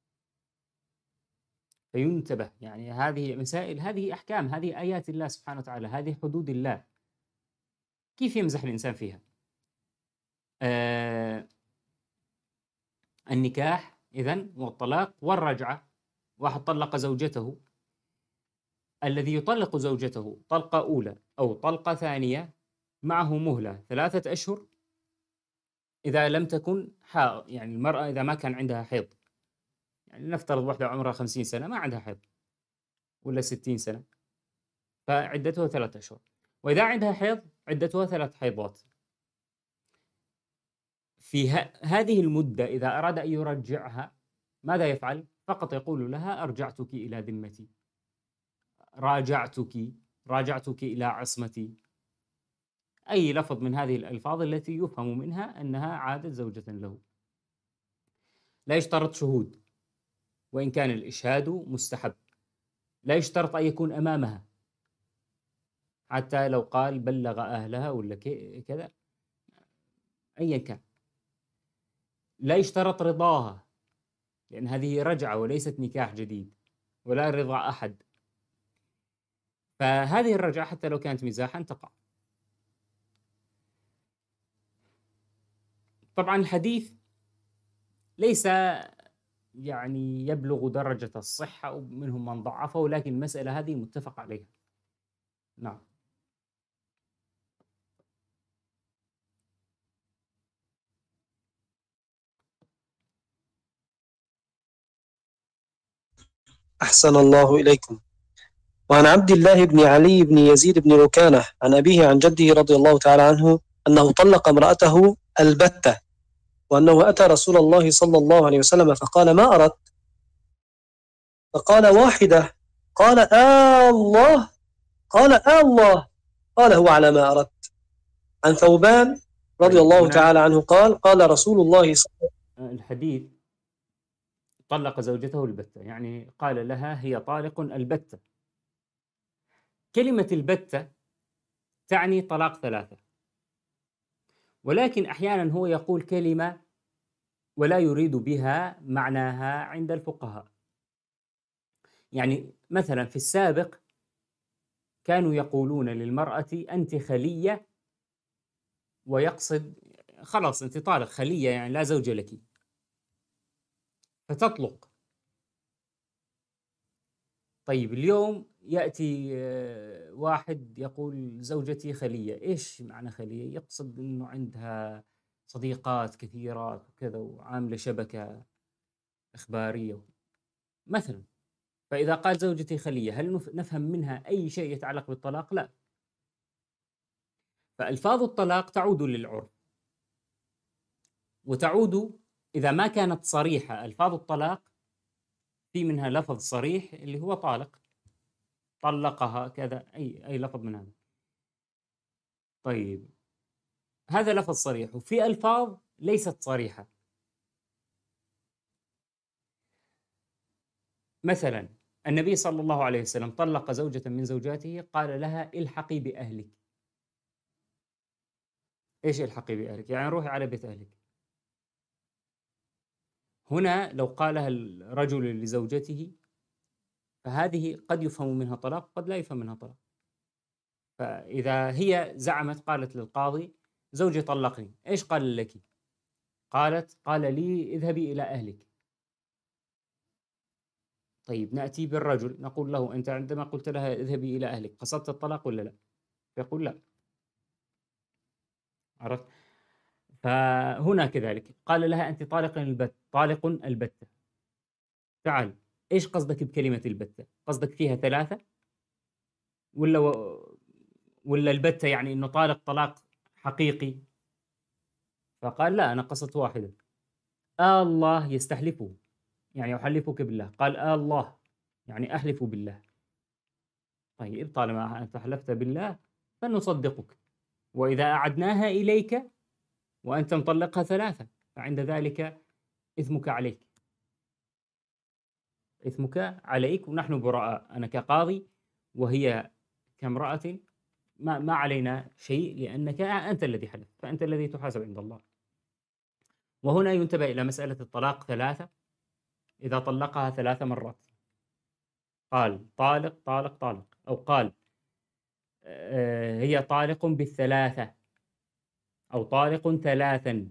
فينتبه، يعني هذه مسائل، هذه أحكام، هذه آيات الله سبحانه وتعالى، هذه حدود الله، كيف يمزح الإنسان فيها؟ آه النكاح إذن والطلاق والرجعة. واحد طلق زوجته، الذي يطلق زوجته طلقة أولى أو طلقة ثانية معه مهلة ثلاثة أشهر إذا لم تكن حائض. يعني المرأة إذا ما كان عندها حيض، يعني نفترض واحدة عمرها خمسين سنة ما عندها حيض، ولا ستين سنة، فعدتها ثلاثة أشهر. وإذا عندها حيض عدتها ثلاث حيضات. في ه- هذه المدة إذا أراد أن يرجعها ماذا يفعل؟ فقط يقول لها: أرجعتك إلى ذمتي، راجعتك، راجعتك إلى عصمتي، أي لفظ من هذه الألفاظ التي يفهم منها أنها عادت زوجة له. لا يشترط شهود، وإن كان الإشهاد مستحب. لا يشترط أن يكون أمامها، حتى لو قال بلغ أهلها ولا كذا، أيا كان. لا يشترط رضاها، لأن هذه رجعة وليست نكاح جديد، ولا رضا أحد. فهذه الرجعة حتى لو كانت مزاحا تقع. طبعا الحديث ليس يعني يبلغ درجة الصحة، ومنهم من ضعفه، ولكن المسألة هذه متفق عليها. نعم. أحسن الله إليكم. وعن عبد الله بن علي بن يزيد بن ركانة عن أبيه عن جده رضي الله تعالى عنه أنه طلق امرأته البتة، وأنه أتى رسول الله صلى الله عليه وسلم فقال: ما أردت؟ فقال: واحدة. قال: آه الله. قال: آه الله. قال: هو على ما أردت. عن ثوبان رضي طيب الله هنا تعالى عنه قال: قال رسول الله صلى الله عليه وسلم: الحديث طلق زوجته البتة، يعني قال لها هي طالق البتة. كلمة البتة تعني طلاق ثلاثة، ولكن أحيانا هو يقول كلمة ولا يريد بها معناها عند الفقهاء. يعني مثلا في السابق كانوا يقولون للمرأة أنت خلية، ويقصد خلاص أنت طالق، خلية يعني لا زوج لك، فتطلق. طيب اليوم يأتي آه، واحد يقول زوجتي خلية. إيش معنى خلية؟ يقصد أنه عندها صديقات كثيرات وكذا وعاملة شبكة إخبارية مثلا. فإذا قال زوجتي خلية، هل نف- نفهم منها أي شيء يتعلق بالطلاق؟ لا. فألفاظ الطلاق تعود للعرف، وتعود إذا ما كانت صريحة. ألفاظ الطلاق في منها لفظ صريح اللي هو طالق، طلقها كذا، أي أي لفظ من هذا. طيب هذا لفظ صريح، وفي ألفاظ ليست صريحة. مثلا النبي صلى الله عليه وسلم طلق زوجة من زوجاته، قال لها الحقي بأهلك. إيش الحقي بأهلك؟ يعني روحي على بيت أهلك. هنا لو قالها الرجل لزوجته فهذه قد يفهم منها طلاق، قد لا يفهم منها طلاق. فإذا هي زعمت قالت للقاضي زوجي طلقني، إيش قال لك؟ قالت قال لي اذهبي إلى أهلك. طيب نأتي بالرجل نقول له أنت عندما قلت لها اذهبي إلى أهلك قصدت الطلاق ولا لا؟ يقول لا. عرفت؟ فهنا كذلك قال لها أنت طالق البت طالق البتة. تعال، إيش قصدك بكلمة البتة؟ قصدك فيها ثلاثة ولا و... ولا البتة يعني إنه طالق طلاق حقيقي؟ فقال لا، أنا قصدت واحدة. آه الله يستحلفه، يعني أحلفك بالله. قال آه الله يعني أحلف بالله. طيب طالما أنت حلفت بالله فنصدقك، وإذا أعدناها إليك وأنت مطلقها ثلاثة فعند ذلك إثمك عليك، إثمك عليك ونحن براء، أنا كقاضي وهي كامرأة ما ما علينا شيء، لأنك أنت الذي حلفت، فأنت الذي تحاسب عند الله. وهنا ينتبه إلى مسألة الطلاق ثلاثة. إذا طلقها ثلاث مرات قال طالق طالق طالق، أو قال آه، هي طالق بالثلاثة أو طالق ثلاثا،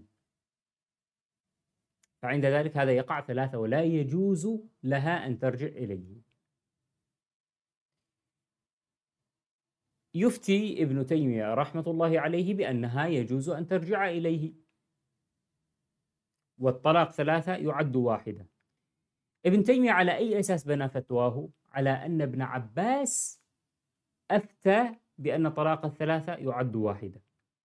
فعند ذلك هذا يقع ثلاثة ولا يجوز لها أن ترجع إليه. يفتي ابن تيمية رحمة الله عليه بأنها يجوز أن ترجع إليه، والطلاق ثلاثة يعد واحدة. ابن تيمية على أي أساس بنى فتواه؟ على أن ابن عباس أفتى بأن طلاق الثلاثة يعد واحدة،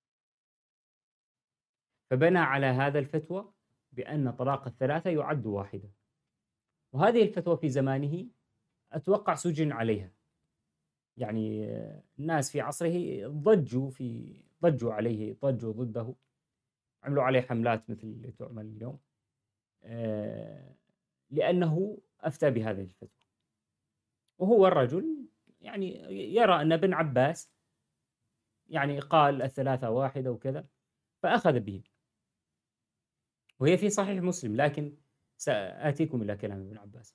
فبنى على هذا الفتوى بأن طلاق الثلاثة يعد واحدة. وهذه الفتوى في زمانه أتوقع سجن عليها، يعني الناس في عصره ضجوا في ضجوا عليه، ضجوا ضده، عملوا عليه حملات مثل اللي تعمل اليوم آه لأنه أفتى بهذه الفتوى. وهو الرجل يعني يرى أن ابن عباس يعني قال الثلاثة واحدة وكذا فأخذ به، وهي في صحيح مسلم، لكن سآتيكم إلى كلام ابن عباس.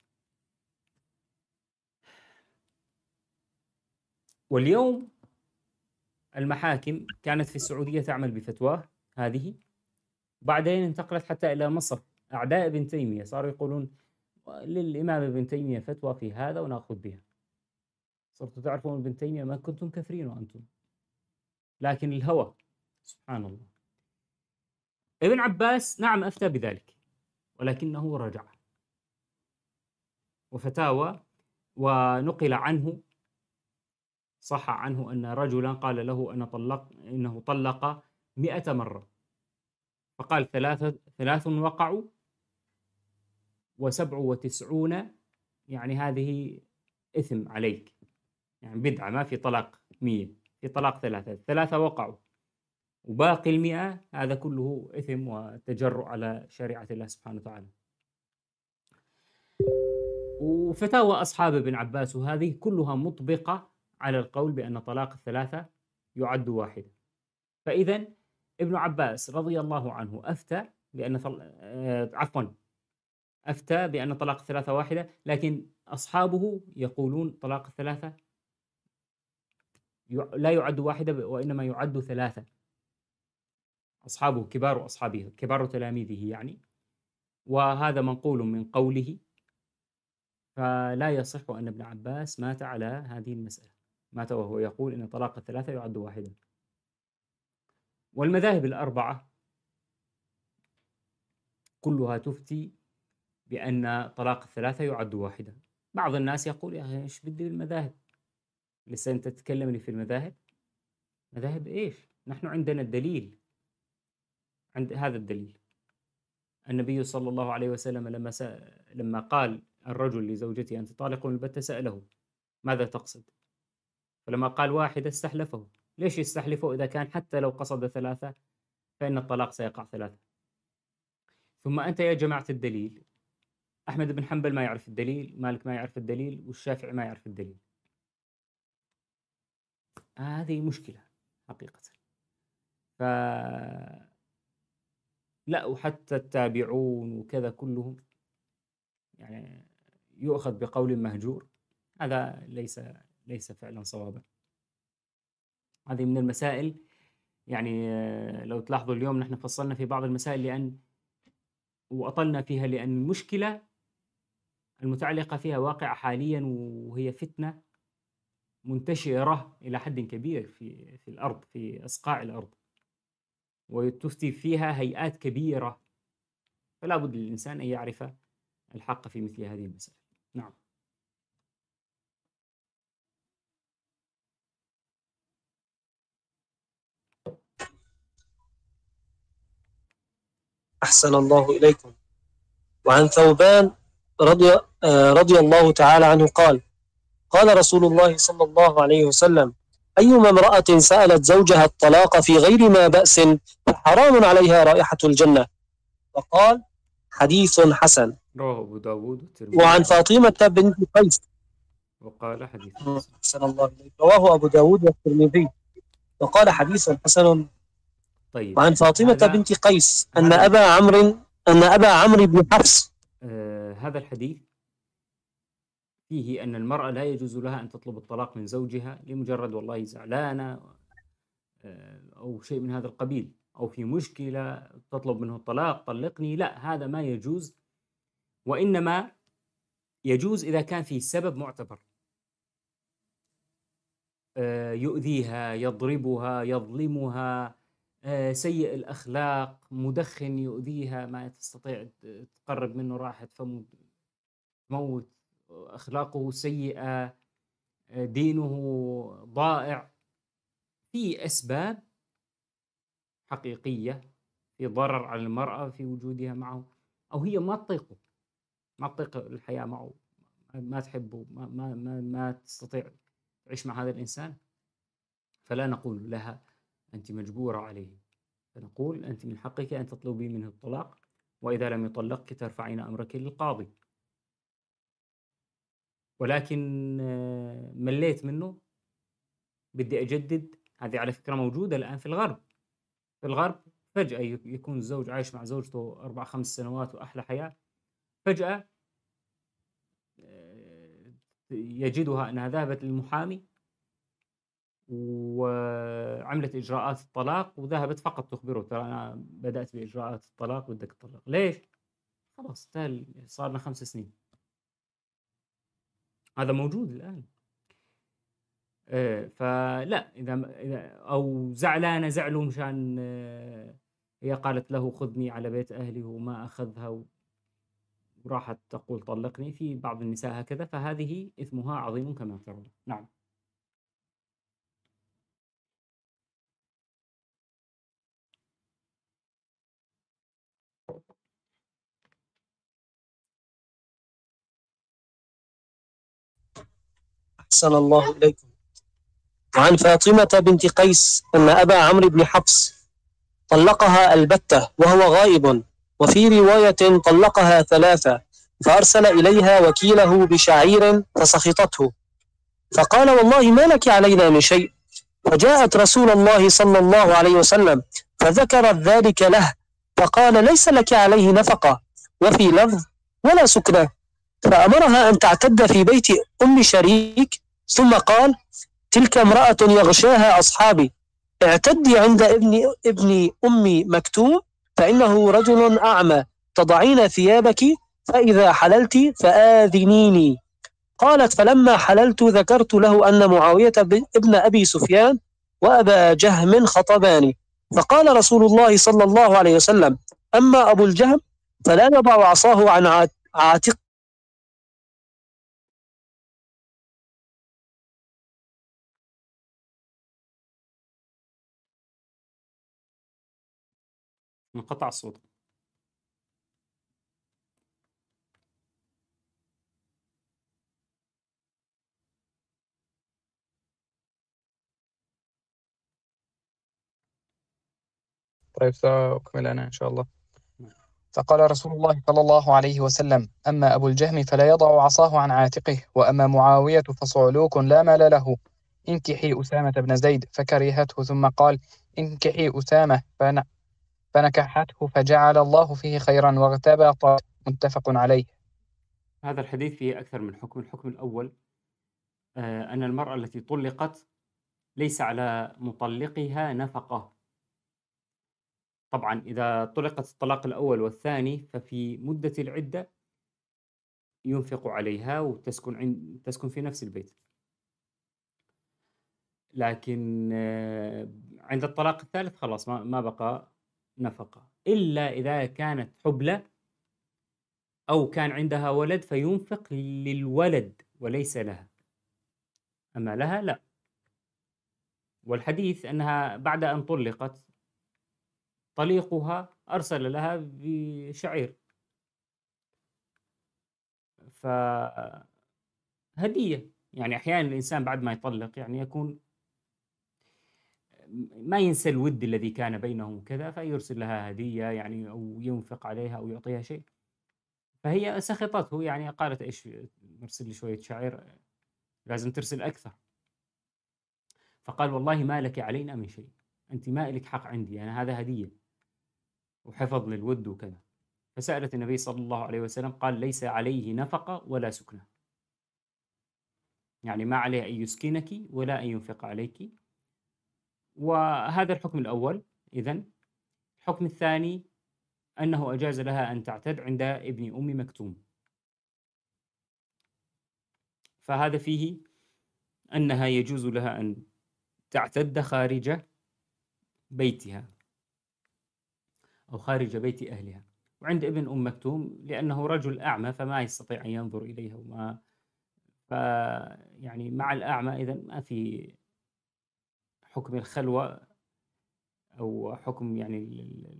واليوم المحاكم كانت في السعودية تعمل بفتواه هذه، بعدين انتقلت حتى إلى مصر. أعداء ابن تيمية صاروا يقولون للإمام ابن تيمية فتوى في هذا ونأخذ بها. صرتوا تعرفون ابن تيمية ما كنتم كثيرين وأنتم، لكن الهوى سبحان الله. ابن عباس نعم أفتى بذلك، ولكنه رجع وفتاوى، ونقل عنه صح عنه أن رجلا قال له أنا طلق إنه طلق مئة مرة، فقال ثلاثة ثلاث وقعوا وسبع وتسعون يعني هذه إثم عليك، يعني بدعة، ما في طلاق مية، في طلاق ثلاثة، ثلاثة وقعوا وباقي المئة هذا كله إثم وتجرؤ على شريعة الله سبحانه وتعالى. وفتاوى أصحاب ابن عباس وهذه كلها مطبقة على القول بأن طلاق الثلاثة يعد واحدة. فإذا ابن عباس رضي الله عنه أفتى بأن طل... آه عفوا أفتى بأن طلاق الثلاثة واحدة، لكن أصحابه يقولون طلاق الثلاثة لا يعد واحدة وإنما يعد ثلاثة. أصحابه كبار أصحابه كبار تلاميذه يعني، وهذا منقول من قوله فلا يصح أن ابن عباس مات على هذه المسألة، مات وهو يقول إن طلاق الثلاثة يعد واحدا. والمذاهب الأربعة كلها تفتي بأن طلاق الثلاثة يعد واحدا. بعض الناس يقول يا أخي إيش بدي بالمذاهب؟ لسه أنت تتكلمني في المذاهب؟ مذاهب إيش؟ نحن عندنا الدليل، عند هذا الدليل النبي صلى الله عليه وسلم لما س... لما قال الرجل لزوجته أنت طالق البتة سأله ماذا تقصد؟ فلما قال واحدة استحلفه. ليش يستحلفه إذا كان حتى لو قصد ثلاثة فإن الطلاق سيقع ثلاثة؟ ثم أنت يا جماعة الدليل، أحمد بن حنبل ما يعرف الدليل، مالك ما يعرف الدليل، والشافعي ما يعرف الدليل. هذه مشكلة حقيقة. ف لا، وحتى التابعون وكذا كلهم يعني يؤخذ بقول مهجور، هذا ليس ليس فعلا صوابا. هذه من المسائل يعني لو تلاحظوا اليوم نحن فصلنا في بعض المسائل لأن وأطلنا فيها لأن المشكلة المتعلقة فيها واقعة حاليا، وهي فتنة منتشرة إلى حد كبير في في الأرض، في أصقاع الأرض، وتفتي فيها هيئات كبيرة، فلا بد للإنسان أن يعرف الحق في مثل هذه المسائل. نعم. أحسن الله إليكم. وعن ثوبان رضي, رضي الله تعالى عنه قال قال رسول الله صلى الله عليه وسلم أيما امرأة سألت زوجها الطلاق في غير ما بأس فحرام عليها رائحة الجنة. وقال حديث حسن. رواه أبو داود والترمذي. وعن فاطمة بنت قيس وقال حديث حسن. أحسن الله إليك. رواه أبو داود والترمذي وقال حديث حسن. طيب. وعن فاطمة بنت قيس أن أبا عمرو أن أبا عمرو بن حفص آه هذا الحديث فيه أن المرأة لا يجوز لها أن تطلب الطلاق من زوجها لمجرد والله زعلانة آه أو شيء من هذا القبيل، أو في مشكلة تطلب منه الطلاق طلقني، لا، هذا ما يجوز. وإنما يجوز إذا كان في سبب معتبر، آه يؤذيها، يضربها، يظلمها، آه سيء الأخلاق، مدخن يؤذيها ما تستطيع تقرب منه، راحة فمه موت، أخلاقه سيئة، دينه ضائع، في أسباب حقيقية في ضرر على المرأة في وجودها معه، أو هي ما تطيقه، ما تطيق الحياة معه، ما تحبه، ما, ما, ما, ما تستطيع تعيش مع هذا الإنسان، فلا نقول لها أنت مجبورة عليه، فنقول أنت من حقك أن تطلبي منه الطلاق، وإذا لم يطلقك ترفعين أمرك للقاضي. ولكن مليت منه بدي أجدد، هذه على فكرة موجودة الآن في الغرب. في الغرب فجأة يكون الزوج عايش مع زوجته أربع خمس سنوات وأحلى حياة، فجأة يجدها أنها ذهبت للمحامي وعملت إجراءات الطلاق، وذهبت فقط تخبره ترى أنا بدأت بإجراءات الطلاق بدك تطلق. ليش؟ خلاص تال صارنا خمس سنين. هذا موجود الآن. آه فلا، إذا إذا أو زعلانة زعله مشان آه هي قالت له خذني على بيت أهلي وما أخذها وراحت تقول طلقني، في بعض النساء هكذا، فهذه إثمها عظيم كما ترون. نعم. أحسن الله إليكم. وعن فاطمة بنت قيس أن أبا عمرو بن حفص طلقها البتة وهو غائب، وفي رواية طلقها ثلاثة، فأرسل إليها وكيله بشعير فسخطته، فقال والله ما لك علينا من شيء، فجاءت رسول الله صلى الله عليه وسلم فذكرت ذلك له، فقال ليس لك عليه نفقة، وفي لفظ ولا سكنة، فأمرها أن تعتد في بيت أم شريك، ثم قال تلك امرأة يغشاها أصحابي، اعتدي عند ابن, ابن أم مكتوم فإنه رجل أعمى، تضعين ثيابك فإذا حللت فآذنيني، قالت فلما حللت ذكرت له أن معاوية ابن أبي سفيان وأبا جهم خطباني، فقال رسول الله صلى الله عليه وسلم أما أبو الجهم فلا يضع عصاه عن عاتق. انقطع الصوت. طيب سأكمل أنا إن شاء الله. فقال رسول الله صلى الله عليه وسلم أما أبو الجهم فلا يضع عصاه عن عاتقه، وأما معاوية فصعلوك لا مال له، انكحي أسامة بن زيد، فكرهته، ثم قال انكحي أسامة فن... فنكحته فجعل الله فيه خيرا واغتبط، متفق عليه. هذا الحديث فيه أكثر من حكم. الحكم الأول آه أن المرأة التي طلقت ليس على مطلقها نفقة. طبعا إذا طلقت الطلاق الأول والثاني ففي مدة العدة ينفق عليها وتسكن عند تسكن في نفس البيت، لكن آه عند الطلاق الثالث خلاص ما, ما بقى نفقة، إلا إذا كانت حبلى أو كان عندها ولد فينفق للولد وليس لها، أما لها لا. والحديث أنها بعد أن طلقت طليقها أرسل لها بشعير، فهدية. يعني أحيانا الإنسان بعد ما يطلق يعني يكون ما ينسى الود الذي كان بينهم وكذا، فيرسل لها هدية يعني أو ينفق عليها أو يعطيها شيء، فهي سخطته يعني قالت إيش مرسل لي شوية شعير، لازم ترسل أكثر. فقال والله ما لك علينا من شيء، أنت ما لك حق عندي، أنا هذا هدية وحفظ للود وكذا. فسألت النبي صلى الله عليه وسلم قال ليس عليه نفقة ولا سكنة، يعني ما عليه أن يسكنك ولا أن ينفق عليك. وهذا الحكم الأول. إذن الحكم الثاني أنه أجاز لها أن تعتد عند ابن أم مكتوم، فهذا فيه أنها يجوز لها أن تعتد خارج بيتها أو خارج بيت أهلها. وعند ابن أم مكتوم لأنه رجل أعمى فما يستطيع أن ينظر إليها، وما ف يعني مع الأعمى إذن ما في حكم الخلوة أو حكم يعني ال... ال...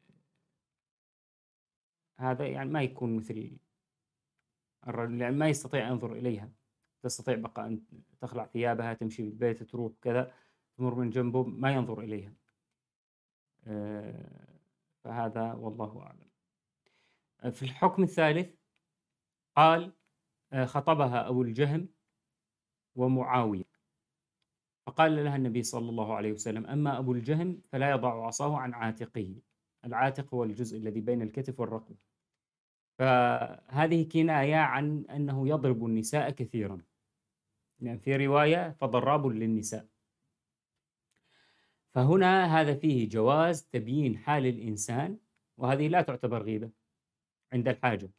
هذا يعني ما يكون مثل الرجل، يعني ما يستطيع أن ينظر إليها، تستطيع بقى أن تخلع ثيابها تمشي بالبيت تروح كذا تمر من جنبه ما ينظر إليها. أه فهذا والله أعلم. في الحكم الثالث قال خطبها أبو الجهم ومعاوية، فقال لها النبي صلى الله عليه وسلم أما أبو الجهم فلا يضع عصاه عن عاتقه. العاتق هو الجزء الذي بين الكتف والرقبة، فهذه كناية عن أنه يضرب النساء كثيرا، يعني في رواية فضراب للنساء. فهنا هذا فيه جواز تبيين حال الإنسان، وهذه لا تعتبر غيبة عند الحاجة.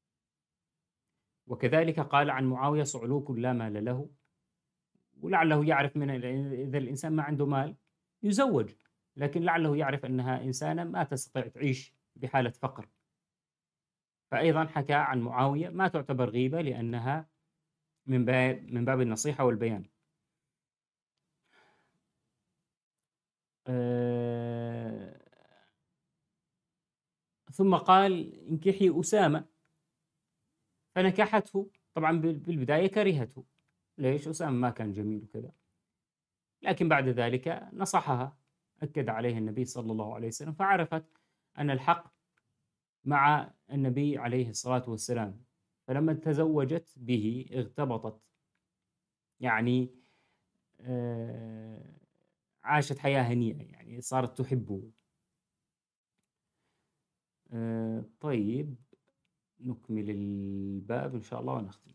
وكذلك قال عن معاوية صعلوك لا مال له، ولعله يعرف من إذا الإنسان ما عنده مال يزوج، لكن لعله يعرف أنها إنسانة ما تستطيع تعيش بحالة فقر، فأيضا حكى عن معاوية ما تعتبر غيبة لأنها من باب من باب النصيحة والبيان. أه ثم قال انكحي أسامة، فنكحته. طبعا بالبداية كرهته، ليش؟ أسامة ما كان جميل وكذا، لكن بعد ذلك نصحها، أكد عليها النبي صلى الله عليه وسلم، فعرفت أن الحق مع النبي عليه الصلاة والسلام، فلما تزوجت به اغتبطت، يعني آه عاشت حياة هنيئة، يعني صارت تحبه. آه طيب نكمل الباب إن شاء الله ونختم.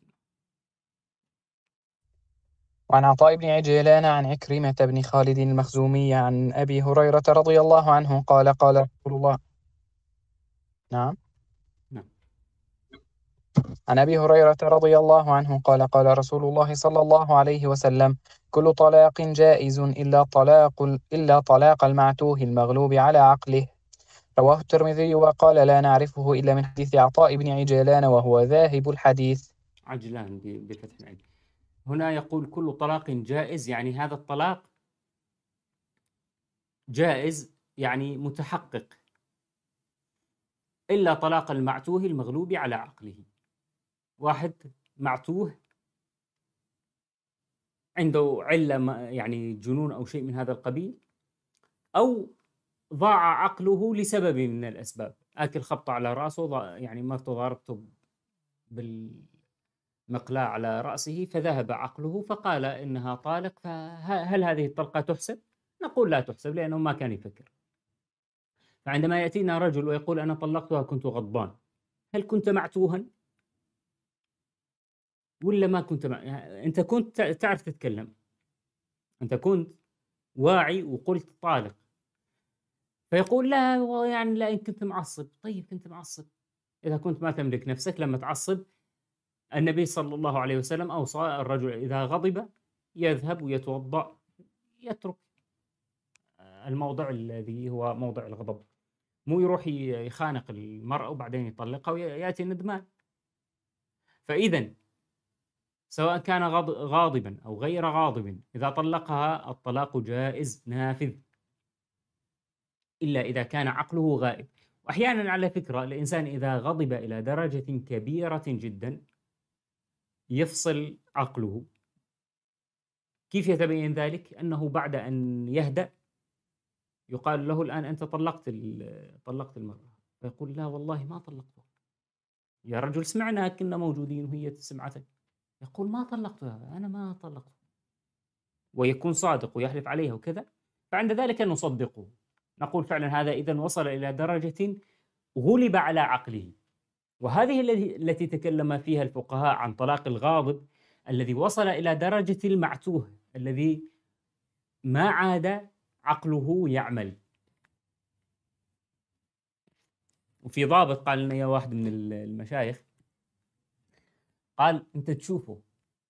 وعن عطاء بن عجلان عن عكرمة بن خالد المخزومي عن أبي هريرة رضي الله عنه قال قال رسول الله نعم نعم عن أبي هريرة رضي الله عنه قال قال رسول الله صلى الله عليه وسلم كل طلاق جائز إلا طلاق إلا طلاق المعتوه المغلوب على عقله. رواه الترمذي وقال لا نعرفه إلا من حديث عطاء بن عجلان وهو ذاهب الحديث. عجلان ب- بفتح العين. هنا يقول كل طلاق جائز، يعني هذا الطلاق جائز يعني متحقق، إلا طلاق المعتوه المغلوب على عقله. واحد معتوه عنده علة ما- يعني جنون أو شيء من هذا القبيل، أو ضاع عقله لسبب من الأسباب، آكل خبطة على رأسه، ضا- يعني مرته ضاربته بالمقلاع على رأسه فذهب عقله فقال إنها طالق، فهل هذه الطلقة تحسب؟ نقول لا تحسب لأنه ما كان يفكر. فعندما يأتينا رجل ويقول أنا طلقتها كنت غضبان، هل كنت معتوها ولا ما كنت مع... أنت كنت تعرف تتكلم، أنت كنت واعي وقلت طالق، فيقول لا يعني لا إن كنت معصب. طيب كنت معصب، إذا كنت ما تملك نفسك لما تعصب، النبي صلى الله عليه وسلم أوصى الرجل إذا غضب يذهب ويتوضأ، يترك الموضع الذي هو موضع الغضب، مو يروح يخانق المرأة وبعدين يطلقها ويأتي ندمان. فإذا سواء كان غاضبا أو غير غاضب، إذا طلقها الطلاق جائز نافذ، إلا إذا كان عقله غائب. وأحيانا على فكرة الإنسان إذا غضب إلى درجة كبيرة جدا يفصل عقله. كيف يتبين ذلك؟ أنه بعد أن يهدأ يقال له الآن أنت طلقت طلقت المرأة، فيقول لا والله ما طلقتها. يا رجل سمعنا كنا موجودين وهي سمعتك. يقول ما طلقتها، أنا ما طلقتها، ويكون صادق ويحلف عليها وكذا. فعند ذلك نصدقه، نقول فعلا هذا إذن وصل إلى درجة غلب على عقله. وهذه التي تكلم فيها الفقهاء عن طلاق الغاضب، الذي وصل إلى درجة المعتوه الذي ما عاد عقله يعمل. وفي ضابط قال لنا يا واحد من المشايخ، قال أنت تشوفه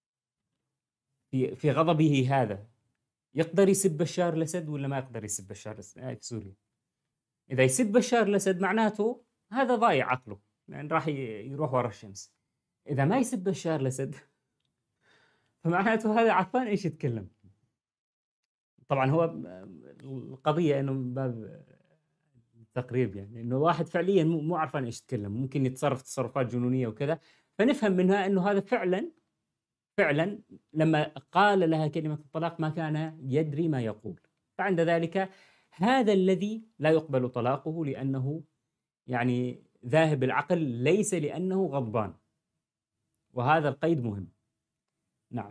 في في غضبه هذا يقدر يسب بشار الأسد ولا ما يقدر يسب بشار الأسد في سوريا؟ إذا يسب بشار الأسد معناته هذا ضايع عقله، يعني راح يروح ورا الشمس. إذا ما يسب بشار الأسد فمعناته هذا عفان إيش يتكلم. طبعا هو القضية إنه من باب التقريب، يعني إنه واحد فعليا مو عارفان إيش يتكلم، ممكن يتصرف تصرفات جنونية وكذا، فنفهم منها إنه هذا فعلا فعلا لما قال لها كلمة الطلاق ما كان يدري ما يقول. فعند ذلك هذا الذي لا يقبل طلاقه، لأنه يعني ذاهب العقل، ليس لأنه غضبان. وهذا القيد مهم. نعم.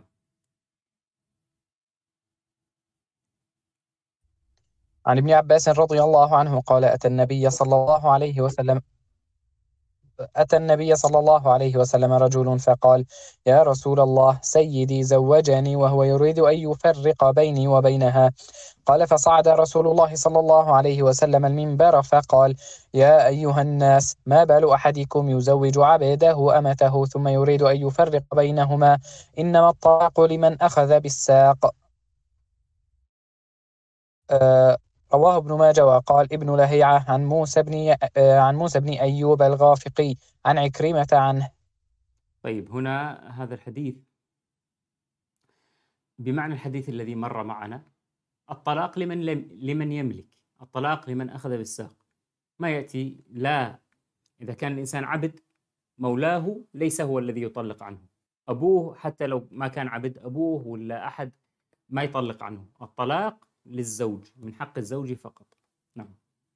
عن ابن عباس رضي الله عنه قال أتى النبي صلى الله عليه وسلم أتى النبي صلى الله عليه وسلم رجل فقال يا رسول الله سيدي زوجني وهو يريد أن يفرق بيني وبينها. قال فصعد رسول الله صلى الله عليه وسلم المنبر فقال يا أيها الناس ما بال أحدكم يزوج عبده أمته ثم يريد أن يفرق بينهما، إنما الطلاق لمن أخذ بالساق. آه رواه ابن ماجه وقال ابن لهيعة عن موسى بن آه عن موسى بن أيوب الغافقي عن عكرمة عنه. طيب هنا هذا الحديث بمعنى الحديث الذي مر معنا، الطلاق لمن لم لمن يملك، الطلاق لمن أخذ بالساق. ما يأتي لا إذا كان الإنسان عبد مولاه ليس هو الذي يطلق عنه، أبوه حتى لو ما كان عبد، أبوه ولا أحد ما يطلق عنه. الطلاق للزوج، من حق الزوج فقط. نعم.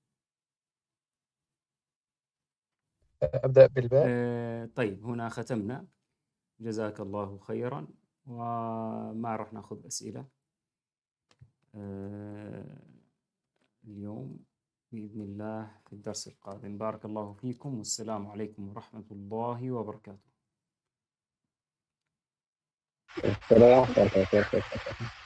أبدأ بالباء. آه طيب هنا ختمنا، جزاك الله خيرا، وما راح ناخذ أسئلة آه اليوم بإذن الله في الدرس القادم. بارك الله فيكم، والسلام عليكم ورحمة الله وبركاته. السلام ورحمة الله وبركاته.